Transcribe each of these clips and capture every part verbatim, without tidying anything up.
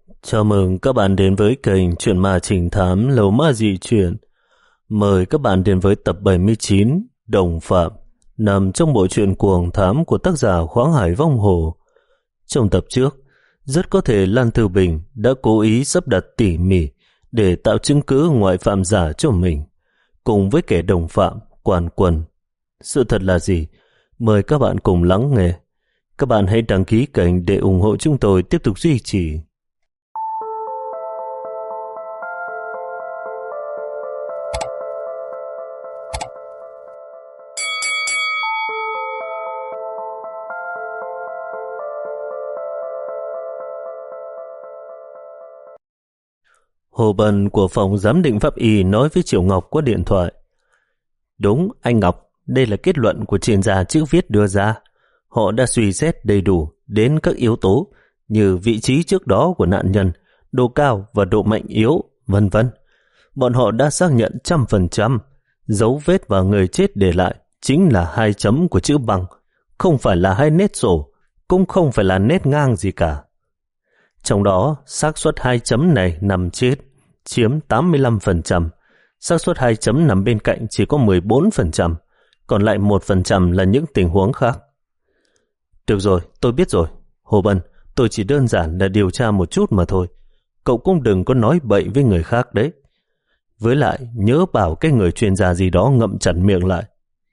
Chào mừng các bạn đến với kênh Chuyện Ma Trình Thám Lầu Ma Dị Chuyện. Mời các bạn đến với tập bảy mươi chín Đồng Phạm, nằm trong bộ truyện cuồng thám của tác giả Khoáng Hải Vong Hồ. Trong tập trước, rất có thể Lan Thư Bình đã cố ý sắp đặt tỉ mỉ để tạo chứng cứ ngoại phạm giả cho mình, cùng với kẻ đồng phạm Quan Quân. Sự thật là gì? Mời các bạn cùng lắng nghe. Các bạn hãy đăng ký kênh để ủng hộ chúng tôi tiếp tục duy trì. Hồ Bần của phòng giám định pháp y nói với Triệu Ngọc qua điện thoại. Đúng, anh Ngọc, đây là kết luận của chuyên gia chữ viết đưa ra. Họ đã suy xét đầy đủ đến các yếu tố như vị trí trước đó của nạn nhân, độ cao và độ mạnh yếu, vân vân. Bọn họ đã xác nhận trăm phần trăm dấu vết và người chết để lại chính là hai chấm của chữ bằng, không phải là hai nét sổ, cũng không phải là nét ngang gì cả. Trong đó, xác suất hai chấm này nằm chết chiếm tám mươi lăm phần trăm, xác suất hai chấm nằm bên cạnh chỉ có mười bốn phần trăm, còn lại một phần trăm là những tình huống khác. Được rồi, tôi biết rồi. Hồ Bân, tôi chỉ đơn giản là điều tra một chút mà thôi. Cậu cũng đừng có nói bậy với người khác đấy. Với lại, nhớ bảo cái người chuyên gia gì đó ngậm chặt miệng lại.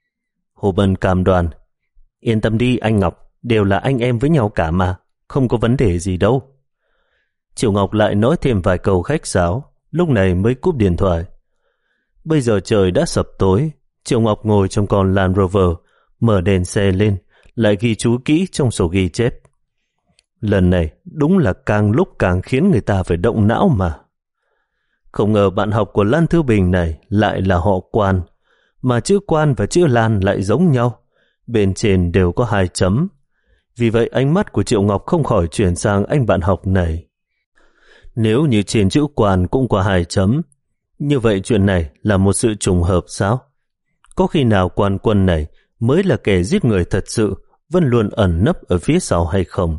Hồ Bân cam đoan. Yên tâm đi anh Ngọc, đều là anh em với nhau cả mà, không có vấn đề gì đâu. Triệu Ngọc lại nói thêm vài câu khách sáo, lúc này mới cúp điện thoại. Bây giờ trời đã sập tối, Triệu Ngọc ngồi trong con Land Rover, mở đèn xe lên, lại ghi chú kỹ trong sổ ghi chép. Lần này đúng là càng lúc càng khiến người ta phải động não mà. Không ngờ bạn học của Lan Thư Bình này lại là họ Quan, mà chữ Quan và chữ Lan lại giống nhau, bên trên đều có hai chấm. Vì vậy ánh mắt của Triệu Ngọc không khỏi chuyển sang anh bạn học này. Nếu như trên chữ Quan cũng có hai chấm, như vậy chuyện này là một sự trùng hợp sao? Có khi nào Quan Quân này mới là kẻ giết người thật sự, vẫn luôn ẩn nấp ở phía sau hay không?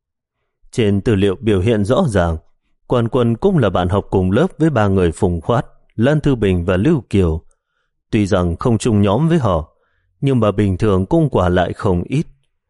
Trên tư liệu biểu hiện rõ ràng, Quan Quân cũng là bạn học cùng lớp với ba người Phùng Khoát, Lan Thư Bình và Lưu Kiều. Tuy rằng không chung nhóm với họ, nhưng mà bình thường cũng quả lại không ít.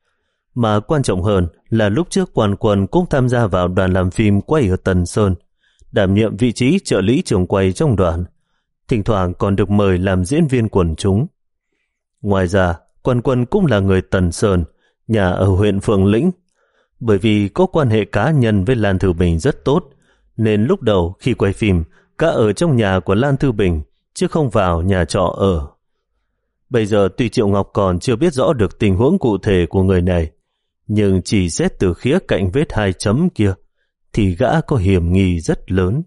Mà quan trọng hơn là lúc trước Quan Quân cũng tham gia vào đoàn làm phim quay ở Tân Sơn, đảm nhiệm vị trí trợ lý trưởng quay trong đoàn, thỉnh thoảng còn được mời làm diễn viên quần chúng. Ngoài ra, Quan Quân cũng là người Tân Sơn, nhà ở huyện Phượng Lĩnh. Bởi vì có quan hệ cá nhân với Lan Thư Bình rất tốt, nên lúc đầu khi quay phim, cả ở trong nhà của Lan Thư Bình, chứ không vào nhà trọ ở. Bây giờ tuy Triệu Ngọc còn chưa biết rõ được tình huống cụ thể của người này, nhưng chỉ xét từ khía cạnh vết hai chấm kia, thì gã có hiểm nghi rất lớn.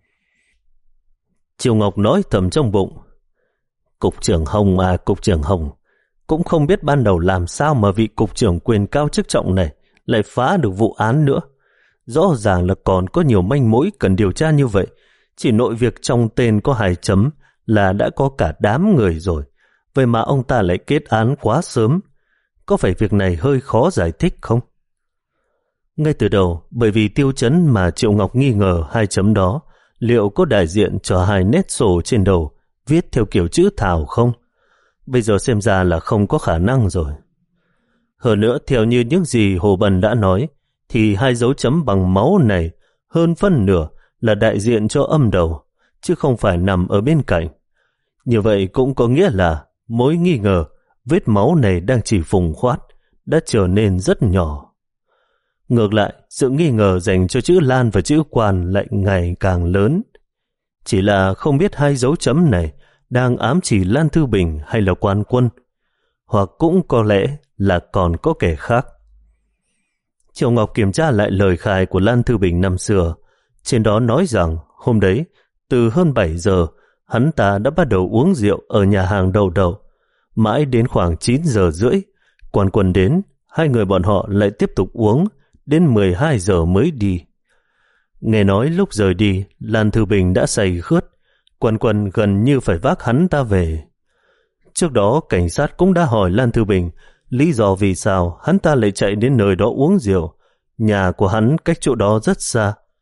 Triệu Ngọc nói thầm trong bụng, Cục trưởng Hồng à Cục trưởng Hồng, cũng không biết ban đầu làm sao mà vị cục trưởng quyền cao chức trọng này lại phá được vụ án nữa. Rõ ràng là còn có nhiều manh mối cần điều tra như vậy. Chỉ nội việc trong tên có hai chấm là đã có cả đám người rồi. Vậy mà ông ta lại kết án quá sớm. Có phải việc này hơi khó giải thích không? Ngay từ đầu, bởi vì tiêu chấn mà Triệu Ngọc nghi ngờ hai chấm đó liệu có đại diện cho hai nét sổ trên đầu viết theo kiểu chữ Thảo không? Bây giờ xem ra là không có khả năng rồi. Hơn nữa, theo như những gì Hồ Bần đã nói, thì hai dấu chấm bằng máu này hơn phân nửa là đại diện cho âm đầu, chứ không phải nằm ở bên cạnh. Như vậy cũng có nghĩa là mối nghi ngờ vết máu này đang chỉ Phùng Khoát đã trở nên rất nhỏ. Ngược lại, sự nghi ngờ dành cho chữ Lan và chữ Quan lại ngày càng lớn. Chỉ là không biết hai dấu chấm này đang ám chỉ Lan Thư Bình hay là Quan Quân, hoặc cũng có lẽ là còn có kẻ khác. Triệu Ngọc kiểm tra lại lời khai của Lan Thư Bình năm xưa. Trên đó nói rằng hôm đấy, từ hơn bảy giờ, hắn ta đã bắt đầu uống rượu ở nhà hàng đầu đầu. Mãi đến khoảng chín giờ rưỡi, Quan Quân đến, hai người bọn họ lại tiếp tục uống, đến mười hai giờ mới đi. Nghe nói lúc rời đi, Lan Thư Bình đã say khướt, Quan Quân gần như phải vác hắn ta về. Trước đó, cảnh sát cũng đã hỏi Lan Thư Bình lý do vì sao hắn ta lại chạy đến nơi đó uống rượu. Nhà của hắn cách chỗ đó rất xa.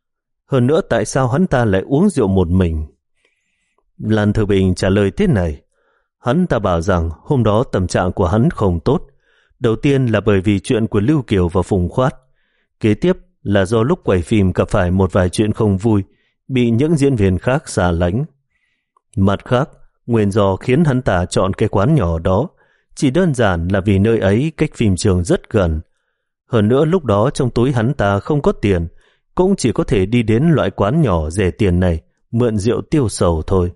Hơn nữa tại sao hắn ta lại uống rượu một mình? Lan Thư Bình trả lời thế này. Hắn ta bảo rằng hôm đó tâm trạng của hắn không tốt. Đầu tiên là bởi vì chuyện của Lưu Kiều và Phùng Khoát. Kế tiếp là do lúc quay phim gặp phải một vài chuyện không vui, bị những diễn viên khác xa lánh. Mặt khác, nguyên do khiến hắn ta chọn cái quán nhỏ đó chỉ đơn giản là vì nơi ấy cách phim trường rất gần. Hơn nữa lúc đó trong túi hắn ta không có tiền, cũng chỉ có thể đi đến loại quán nhỏ rẻ tiền này, mượn rượu tiêu sầu thôi.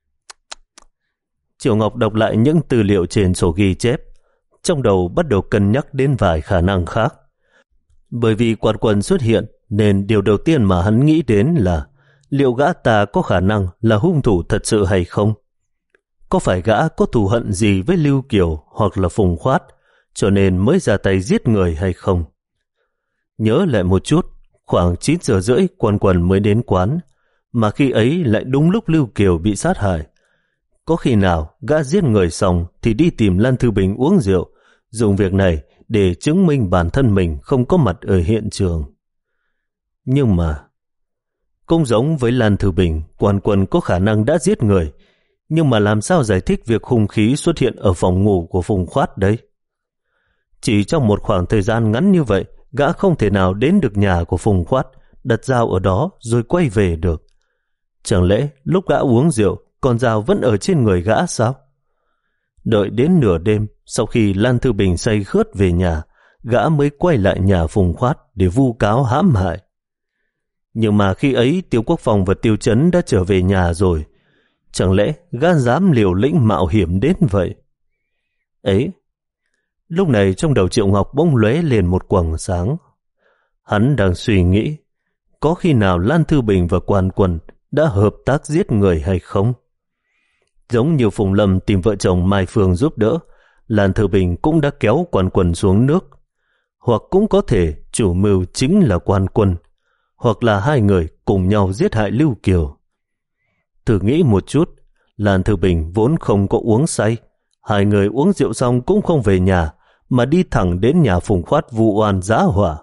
Triệu Ngọc đọc lại những tư liệu trên sổ ghi chép, trong đầu bắt đầu cân nhắc đến vài khả năng khác. Bởi vì Quan Quân xuất hiện, nên điều đầu tiên mà hắn nghĩ đến là liệu gã ta có khả năng là hung thủ thật sự hay không? Có phải gã có thù hận gì với Lưu Kiều hoặc là Phùng Khoát, cho nên mới ra tay giết người hay không? Nhớ lại một chút, khoảng chín giờ rưỡi Quan Quân mới đến quán, mà khi ấy lại đúng lúc Lưu Kiều bị sát hại. Có khi nào gã giết người xong thì đi tìm Lan Thư Bình uống rượu, dùng việc này để chứng minh bản thân mình không có mặt ở hiện trường. Nhưng mà, cũng giống với Lan Thư Bình, Quan Quân có khả năng đã giết người, nhưng mà làm sao giải thích việc hung khí xuất hiện ở phòng ngủ của Phùng Khoát đấy? Chỉ trong một khoảng thời gian ngắn như vậy, gã không thể nào đến được nhà của Phùng Khoát, đặt dao ở đó rồi quay về được. Chẳng lẽ lúc gã uống rượu, con dao vẫn ở trên người gã sao? Đợi đến nửa đêm, sau khi Lan Thư Bình say khướt về nhà, gã mới quay lại nhà Phùng Khoát để vu cáo hãm hại. Nhưng mà khi ấy Tiêu Quốc Phong và Tiêu Chấn đã trở về nhà rồi, chẳng lẽ gã dám liều lĩnh mạo hiểm đến vậy? Ấy, lúc này trong đầu Triệu Ngọc bỗng lóe lên một quầng sáng. Hắn đang suy nghĩ, có khi nào Lan Thư Bình và Quan Quân đã hợp tác giết người hay không? Giống như Phùng Lâm tìm vợ chồng Mai Phương giúp đỡ, Lan Thư Bình cũng đã kéo Quan Quân xuống nước. Hoặc cũng có thể chủ mưu chính là Quan Quân, hoặc là hai người cùng nhau giết hại Lưu Kiều. Thử nghĩ một chút, Lan Thư Bình vốn không có uống say, hai người uống rượu xong cũng không về nhà, mà đi thẳng đến nhà Phùng Khoát vu oan giá hỏa.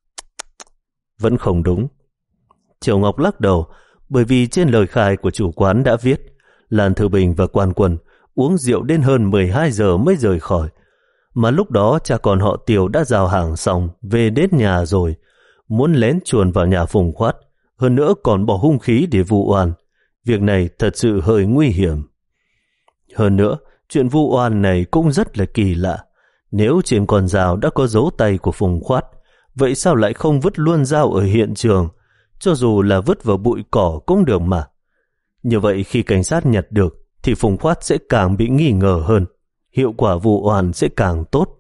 Vẫn không đúng. Triệu Ngọc lắc đầu, bởi vì trên lời khai của chủ quán đã viết Lan Thư Bình và Quan Quân uống rượu đến hơn mười hai giờ mới rời khỏi, mà lúc đó cha con họ Tiêu đã giao hàng xong về đến nhà rồi, muốn lén chuồn vào nhà Phùng Khoát, hơn nữa còn bỏ hung khí để vu oan. Việc này thật sự hơi nguy hiểm. Hơn nữa, chuyện vu oan này cũng rất là kỳ lạ. Nếu trên con dao đã có dấu tay của Phùng Khoát, vậy sao lại không vứt luôn dao ở hiện trường? Cho dù là vứt vào bụi cỏ cũng được mà. Như vậy khi cảnh sát nhặt được thì Phùng Khoát sẽ càng bị nghi ngờ hơn, hiệu quả vu oan sẽ càng tốt.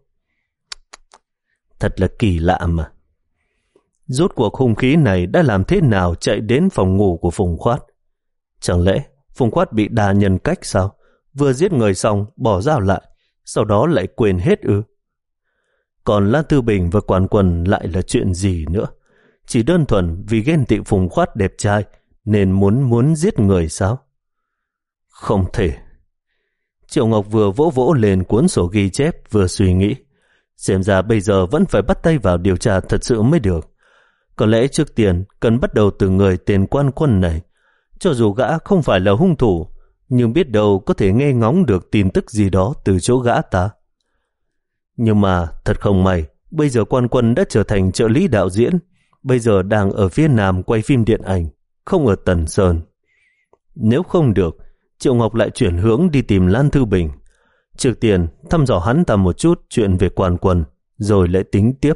Thật là kỳ lạ mà. Rốt cuộc hung khí này đã làm thế nào chạy đến phòng ngủ của Phùng Khoát? Chẳng lẽ Phùng Khoát bị đa nhân cách sao? Vừa giết người xong bỏ dao lại, sau đó lại quên hết ư? Còn Lan Thư Bình và Quan Quân lại là chuyện gì nữa? Chỉ đơn thuần vì ghen tị Phùng Khoát đẹp trai nên muốn muốn giết người sao? Không thể. Triệu Ngọc vừa vỗ vỗ lên cuốn sổ ghi chép vừa suy nghĩ. Xem ra bây giờ vẫn phải bắt tay vào điều tra thật sự mới được. Có lẽ trước tiên cần bắt đầu từ người tên Quan Quân này. Cho dù gã không phải là hung thủ, nhưng biết đâu có thể nghe ngóng được tin tức gì đó từ chỗ gã ta. Nhưng mà thật không may, bây giờ Quan Quân đã trở thành trợ lý đạo diễn, bây giờ đang ở phía Nam quay phim điện ảnh, không ở Tần Sơn. Nếu không được, Triệu Ngọc lại chuyển hướng đi tìm Lan Thư Bình. Trước tiên thăm dò hắn ta một chút chuyện về Quan Quân, rồi lại tính tiếp.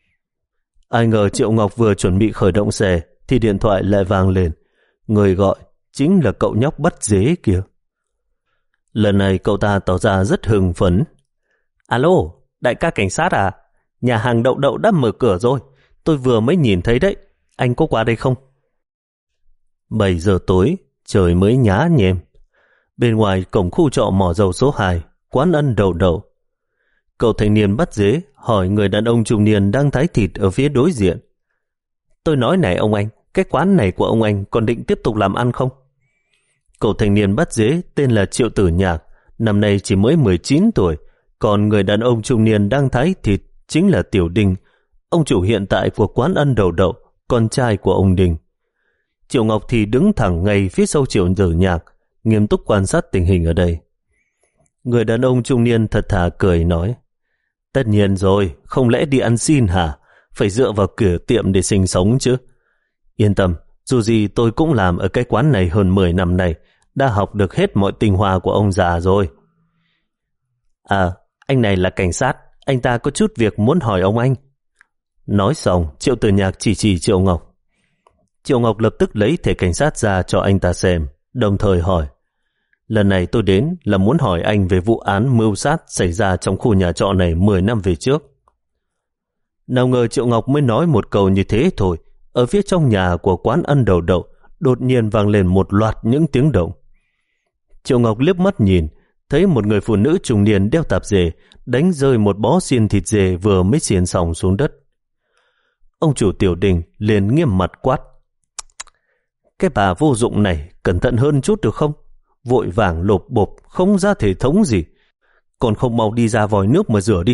Ai ngờ Triệu Ngọc vừa chuẩn bị khởi động xe thì điện thoại lại vang lên. Người gọi chính là cậu nhóc bắt dế kia. Lần này cậu ta tỏ ra rất hưng phấn. Alo, đại ca cảnh sát à? Nhà hàng Đậu Đậu đã mở cửa rồi. Tôi vừa mới nhìn thấy đấy. Anh có qua đây không? bảy giờ tối, trời mới nhá nhem. Bên ngoài cổng khu trọ mỏ dầu số hai, quán ăn Đậu Đậu. Cậu thanh niên bắt dế hỏi người đàn ông trung niên đang thái thịt ở phía đối diện. Tôi nói này ông anh, cái quán này của ông anh còn định tiếp tục làm ăn không? Cậu thanh niên bắt dế tên là Triệu Tử Nhạc, năm nay chỉ mới mười chín tuổi, còn người đàn ông trung niên đang thái thịt chính là Tiểu Đinh, ông chủ hiện tại của quán ăn Đậu Đậu, con trai của ông Đinh. Triệu Ngọc thì đứng thẳng ngay phía sau Triệu Tử Nhạc, nghiêm túc quan sát tình hình ở đây. Người đàn ông trung niên thật thà cười nói, tất nhiên rồi, không lẽ đi ăn xin hả? Phải dựa vào cửa tiệm để sinh sống chứ. Yên tâm, dù gì tôi cũng làm ở cái quán này hơn mười năm này, đã học được hết mọi tinh hoa của ông già rồi. À, anh này là cảnh sát, anh ta có chút việc muốn hỏi ông anh. Nói xong, Triệu Tử Nhạc chỉ chỉ Triệu Ngọc. Triệu Ngọc lập tức lấy thẻ cảnh sát ra cho anh ta xem, đồng thời hỏi, lần này tôi đến là muốn hỏi anh về vụ án mưu sát xảy ra trong khu nhà trọ này mười năm về trước. Nào ngờ Triệu Ngọc mới nói một câu như thế thôi, ở phía trong nhà của quán ăn đầu đậu đột nhiên vang lên một loạt những tiếng động. Triệu Ngọc liếc mắt nhìn, thấy một người phụ nữ trung niên đeo tạp dề đánh rơi một bó xiên thịt dê vừa mới xiên xong xuống đất. Ông chủ Tiểu Đình liền nghiêm mặt quát, cái bà vô dụng này cẩn thận hơn chút được không? Vội vàng lộp bộp không ra thể thống gì, còn không mau đi ra vòi nước mà rửa đi.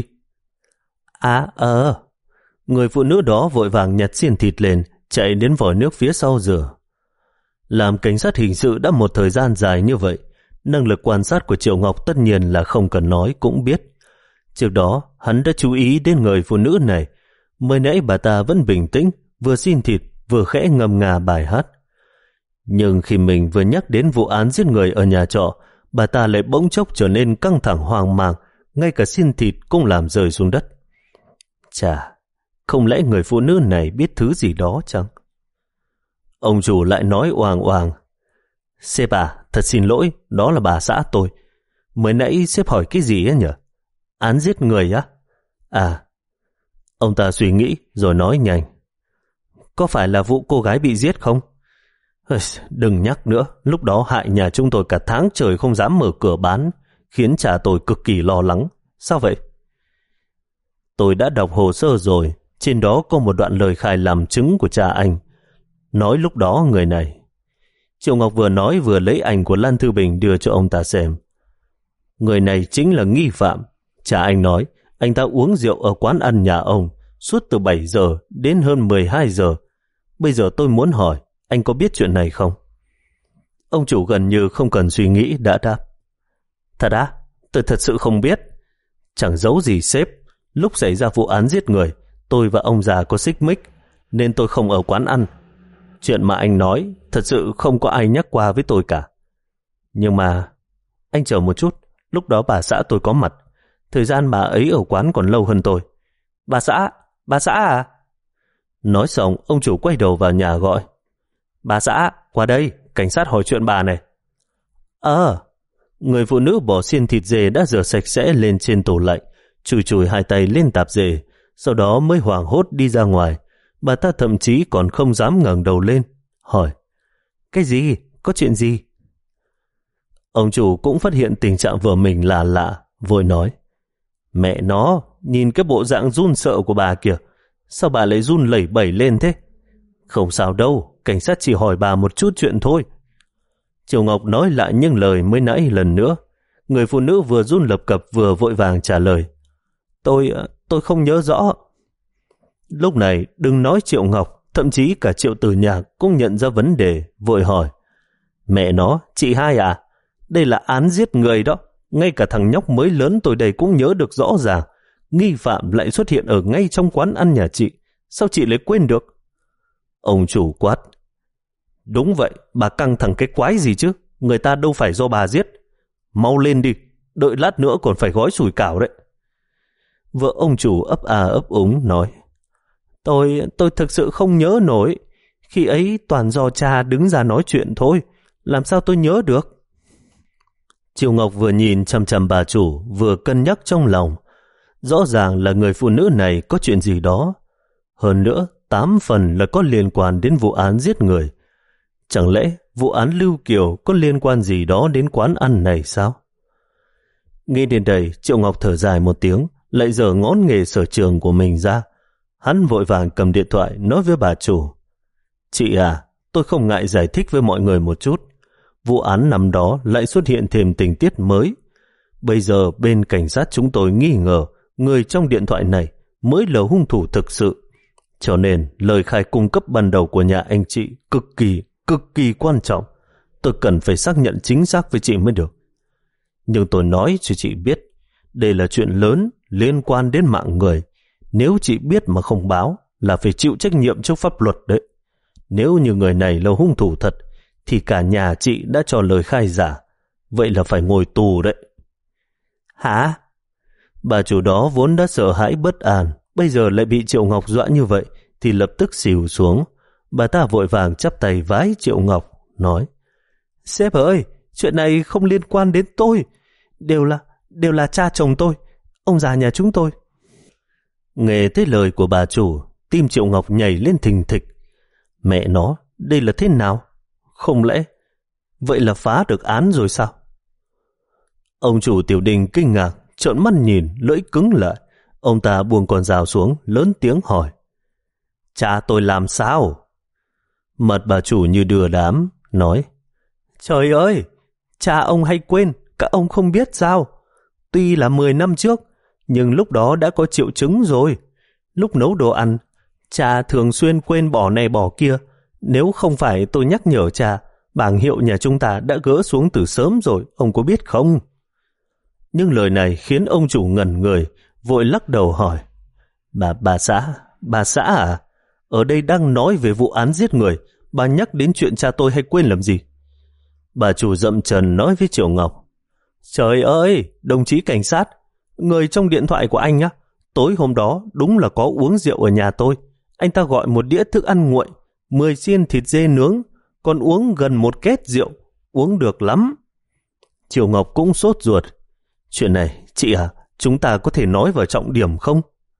À ờ, người phụ nữ đó vội vàng nhặt xiên thịt lên, chạy đến vòi nước phía sau rửa. Làm cảnh sát hình sự đã một thời gian dài như vậy, năng lực quan sát của Triệu Ngọc tất nhiên là không cần nói cũng biết. Trước đó hắn đã chú ý đến người phụ nữ này, mới nãy bà ta vẫn bình tĩnh, vừa xiên thịt vừa khẽ ngâm nga bài hát. Nhưng khi mình vừa nhắc đến vụ án giết người ở nhà trọ, bà ta lại bỗng chốc trở nên căng thẳng hoang mang, ngay cả xiên thịt cũng làm rơi xuống đất. Chà, không lẽ người phụ nữ này biết thứ gì đó chăng? Ông chủ lại nói oàng oàng, sếp à, thật xin lỗi, đó là bà xã tôi. Mới nãy sếp hỏi cái gì ấy nhỉ? Án giết người á? À, ông ta suy nghĩ rồi nói nhanh, có phải là vụ cô gái bị giết không? Đừng nhắc nữa, lúc đó hại nhà chúng tôi cả tháng trời không dám mở cửa bán, khiến cha tôi cực kỳ lo lắng. Sao vậy? Tôi đã đọc hồ sơ rồi, trên đó có một đoạn lời khai làm chứng của cha anh. Nói lúc đó người này. Triệu Ngọc vừa nói vừa lấy ảnh của Lan Thư Bình đưa cho ông ta xem. Người này chính là nghi phạm. Cha anh nói, anh ta uống rượu ở quán ăn nhà ông, suốt từ bảy giờ đến hơn mười hai giờ. Bây giờ tôi muốn hỏi, anh có biết chuyện này không? Ông chủ gần như không cần suy nghĩ đã đáp. Thật á? Tôi thật sự không biết. Chẳng giấu gì sếp, lúc xảy ra vụ án giết người, tôi và ông già có xích mích, nên tôi không ở quán ăn. Chuyện mà anh nói, thật sự không có ai nhắc qua với tôi cả. Nhưng mà, anh chờ một chút, lúc đó bà xã tôi có mặt. Thời gian bà ấy ở quán còn lâu hơn tôi. Bà xã, bà xã à? Nói xong, ông chủ quay đầu vào nhà gọi. Bà xã, qua đây, cảnh sát hỏi chuyện bà này. Ờ, người phụ nữ bỏ xiên thịt dê đã rửa sạch sẽ lên trên tủ lạnh, chùi chùi hai tay lên tạp dề, sau đó mới hoảng hốt đi ra ngoài. Bà ta thậm chí còn không dám ngẩng đầu lên, hỏi, cái gì? Có chuyện gì? Ông chủ cũng phát hiện tình trạng vợ mình là lạ, vội nói, mẹ nó, nhìn cái bộ dạng run sợ của bà kìa, sao bà lại run lẩy bẩy lên thế? Không sao đâu, cảnh sát chỉ hỏi bà một chút chuyện thôi. Triệu Ngọc nói lại những lời mới nãy lần nữa. Người phụ nữ vừa run lập cập vừa vội vàng trả lời, Tôi, tôi không nhớ rõ. Lúc này đừng nói Triệu Ngọc, thậm chí cả Triệu Tử Nhạc cũng nhận ra vấn đề, vội hỏi, mẹ nó, chị hai à? Đây là án giết người đó, ngay cả thằng nhóc mới lớn tôi đây cũng nhớ được rõ ràng. Nghi phạm lại xuất hiện ở ngay trong quán ăn nhà chị, sao chị lại quên được? Ông chủ quát, đúng vậy, bà căng thẳng cái quái gì chứ, người ta đâu phải do bà giết. Mau lên đi, đợi lát nữa còn phải gói sủi cảo đấy. Vợ ông chủ ấp à ấp úng nói, Tôi, tôi thực sự không nhớ nổi. Khi ấy toàn do cha đứng ra nói chuyện thôi, làm sao tôi nhớ được? Triệu Ngọc vừa nhìn chằm chằm bà chủ, vừa cân nhắc trong lòng. Rõ ràng là người phụ nữ này có chuyện gì đó. Hơn nữa, tám phần là có liên quan đến vụ án giết người. Chẳng lẽ vụ án Lưu Kiều có liên quan gì đó đến quán ăn này sao? Nghĩ đến đây, Triệu Ngọc thở dài một tiếng, lại giở ngón nghề sở trường của mình ra. Hắn vội vàng cầm điện thoại nói với bà chủ, chị à, tôi không ngại giải thích với mọi người một chút. Vụ án năm đó lại xuất hiện thêm tình tiết mới. Bây giờ bên cảnh sát chúng tôi nghi ngờ người trong điện thoại này mới là hung thủ thực sự. Cho nên lời khai cung cấp ban đầu của nhà anh chị cực kỳ cực kỳ quan trọng. Tôi cần phải xác nhận chính xác với chị mới được. Nhưng tôi nói cho chị biết, đây là chuyện lớn liên quan đến mạng người. Nếu chị biết mà không báo là phải chịu trách nhiệm trước pháp luật đấy. Nếu như người này là hung thủ thật thì cả nhà chị đã cho lời khai giả. Vậy là phải ngồi tù đấy. Hả? Bà chủ đó vốn đã sợ hãi bất an, bây giờ lại bị Triệu Ngọc dọa như vậy thì lập tức xỉu xuống. Bà ta vội vàng chắp tay vái Triệu Ngọc, nói: Sếp ơi, chuyện này không liên quan đến tôi. Đều là, đều là cha chồng tôi, ông già nhà chúng tôi. Nghe tới lời của bà chủ, tim Triệu Ngọc nhảy lên thình thịch. Mẹ nó, đây là thế nào? Không lẽ vậy là phá được án rồi sao? Ông chủ Tiểu Đình kinh ngạc, trợn mắt nhìn, lưỡi cứng lại. Ông ta buông con dao xuống, lớn tiếng hỏi: Cha tôi làm sao? Mặt bà chủ như đưa đám, nói: Trời ơi, cha ông hay quên, các ông không biết sao? Tuy là mười năm trước, nhưng lúc đó đã có triệu chứng rồi. Lúc nấu đồ ăn, cha thường xuyên quên bỏ này bỏ kia. Nếu không phải tôi nhắc nhở cha, bảng hiệu nhà chúng ta đã gỡ xuống từ sớm rồi, ông có biết không? Nhưng lời này khiến ông chủ ngẩn người, vội lắc đầu hỏi: Bà, bà xã, bà xã à? Ở đây đang nói về vụ án giết người, bà nhắc đến chuyện cha tôi hay quên làm gì? Bà chủ dậm chân nói với Triệu Ngọc: Trời ơi, đồng chí cảnh sát, người trong điện thoại của anh á, tối hôm đó đúng là có uống rượu ở nhà tôi. Anh ta gọi một đĩa thức ăn nguội, mười xiên thịt dê nướng, còn uống gần một két rượu, uống được lắm. Triệu Ngọc cũng sốt ruột: Chuyện này, chị à, chúng ta có thể nói vào trọng điểm không?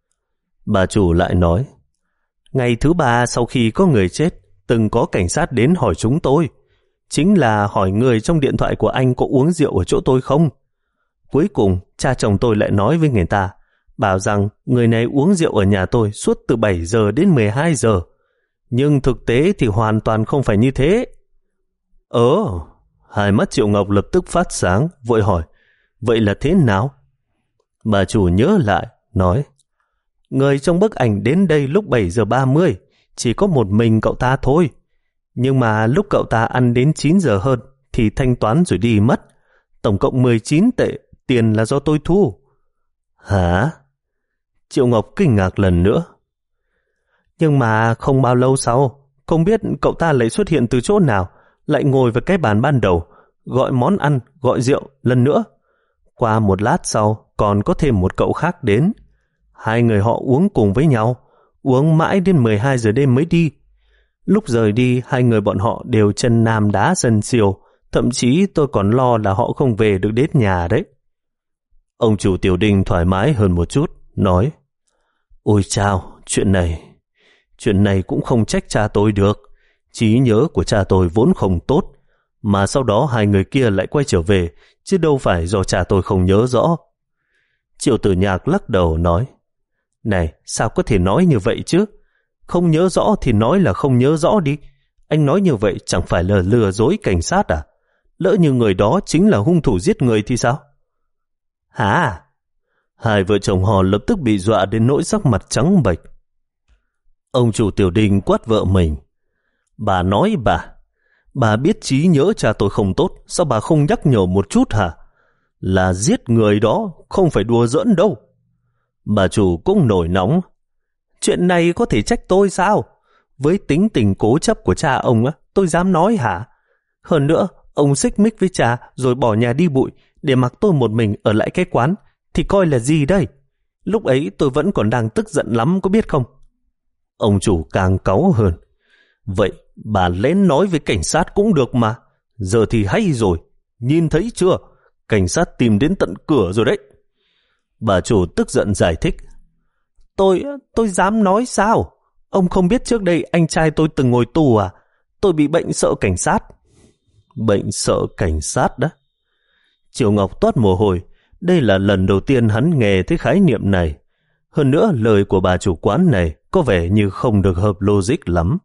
Bà chủ lại nói: Ngày thứ ba sau khi có người chết, từng có cảnh sát đến hỏi chúng tôi. Chính là hỏi người trong điện thoại của anh có uống rượu ở chỗ tôi không. Cuối cùng, cha chồng tôi lại nói với người ta, bảo rằng người này uống rượu ở nhà tôi suốt từ bảy giờ đến mười hai giờ. Nhưng thực tế thì hoàn toàn không phải như thế. Ờ, hai mắt Triệu Ngọc lập tức phát sáng, vội hỏi: Vậy là thế nào? Bà chủ nhớ lại, nói: Người trong bức ảnh đến đây lúc bảy giờ ba mươi, chỉ có một mình cậu ta thôi. Nhưng mà lúc cậu ta ăn đến chín giờ hơn thì thanh toán rồi đi mất. Tổng cộng mười chín tệ, tiền là do tôi thu. Hả? Triệu Ngọc kinh ngạc lần nữa. Nhưng mà không bao lâu sau, không biết cậu ta lại xuất hiện từ chỗ nào, lại ngồi vào cái bàn ban đầu, gọi món ăn, gọi rượu lần nữa. Qua một lát sau, còn có thêm một cậu khác đến. Hai người họ uống cùng với nhau, uống mãi đến mười hai giờ đêm mới đi. Lúc rời đi, hai người bọn họ đều chân nam đá sân siêu, thậm chí tôi còn lo là họ không về được đến nhà đấy. Ông chủ Tiểu Đình thoải mái hơn một chút, nói: Ôi chao, chuyện này, chuyện này cũng không trách cha tôi được. Trí nhớ của cha tôi vốn không tốt, mà sau đó hai người kia lại quay trở về, chứ đâu phải do cha tôi không nhớ rõ. Triệu Tử Nhạc lắc đầu nói: Này, sao có thể nói như vậy chứ? Không nhớ rõ thì nói là không nhớ rõ đi. Anh nói như vậy chẳng phải là lừa dối cảnh sát à? Lỡ như người đó chính là hung thủ giết người thì sao? Hả? Hai vợ chồng họ lập tức bị dọa đến nỗi sắc mặt trắng bệch. Ông chủ Tiểu Đình quát vợ mình: Bà nói bà, bà biết trí nhớ cha tôi không tốt, sao bà không nhắc nhở một chút hả? Là giết người đó, không phải đùa giỡn đâu. Bà chủ cũng nổi nóng: Chuyện này có thể trách tôi sao? Với tính tình cố chấp của cha ông á, tôi dám nói hả? Hơn nữa, ông xích mích với cha rồi bỏ nhà đi bụi để mặc tôi một mình ở lại cái quán, thì coi là gì đây? Lúc ấy tôi vẫn còn đang tức giận lắm, có biết không? Ông chủ càng cáu hơn: Vậy bà lén nói với cảnh sát cũng được mà. Giờ thì hay rồi, nhìn thấy chưa? Cảnh sát tìm đến tận cửa rồi đấy. Bà chủ tức giận giải thích: Tôi, tôi dám nói sao? Ông không biết trước đây anh trai tôi từng ngồi tù à? Tôi bị bệnh sợ cảnh sát. Bệnh sợ cảnh sát đó? Triệu Ngọc toát mồ hôi. Đây là lần đầu tiên hắn nghe thấy khái niệm này. Hơn nữa lời của bà chủ quán này có vẻ như không được hợp logic lắm.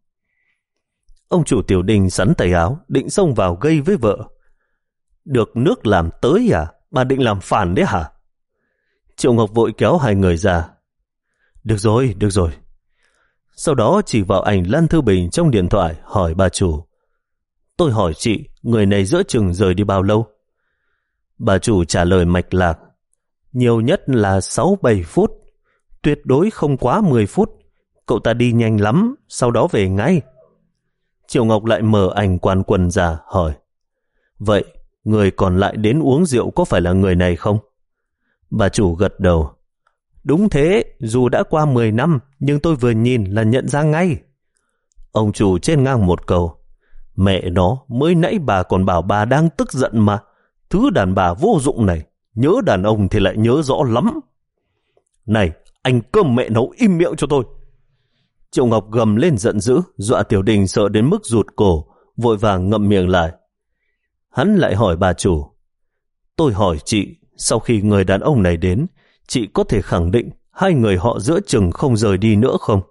Ông chủ Tiểu Đình sắn tay áo, định xông vào gây với vợ. Được nước làm tới à? Bà định làm phản đấy hả? Triệu Ngọc vội kéo hai người ra. Được rồi, được rồi. Sau đó chỉ vào ảnh Lan Thư Bình trong điện thoại hỏi bà chủ: Tôi hỏi chị, người này giữa chừng rời đi bao lâu? Bà chủ trả lời mạch lạc. Nhiều nhất là sáu bảy phút, tuyệt đối không quá mười phút. Cậu ta đi nhanh lắm, sau đó về ngay. Triệu Ngọc lại mở ảnh quan quân ra, hỏi. Vậy, người còn lại đến uống rượu có phải là người này không? Bà chủ gật đầu. Đúng thế, dù đã qua mười năm, nhưng tôi vừa nhìn là nhận ra ngay. Ông chủ trên ngang một câu. Mẹ nó, mới nãy bà còn bảo bà đang tức giận mà. Thứ đàn bà vô dụng này, nhớ đàn ông thì lại nhớ rõ lắm. Này, anh cơm mẹ nấu im miệng cho tôi. Triệu Ngọc gầm lên giận dữ, dọa Tiểu Đình sợ đến mức rụt cổ, vội vàng ngậm miệng lại. Hắn lại hỏi bà chủ. Tôi hỏi chị, sau khi người đàn ông này đến, chị có thể khẳng định hai người họ giữa chừng không rời đi nữa không?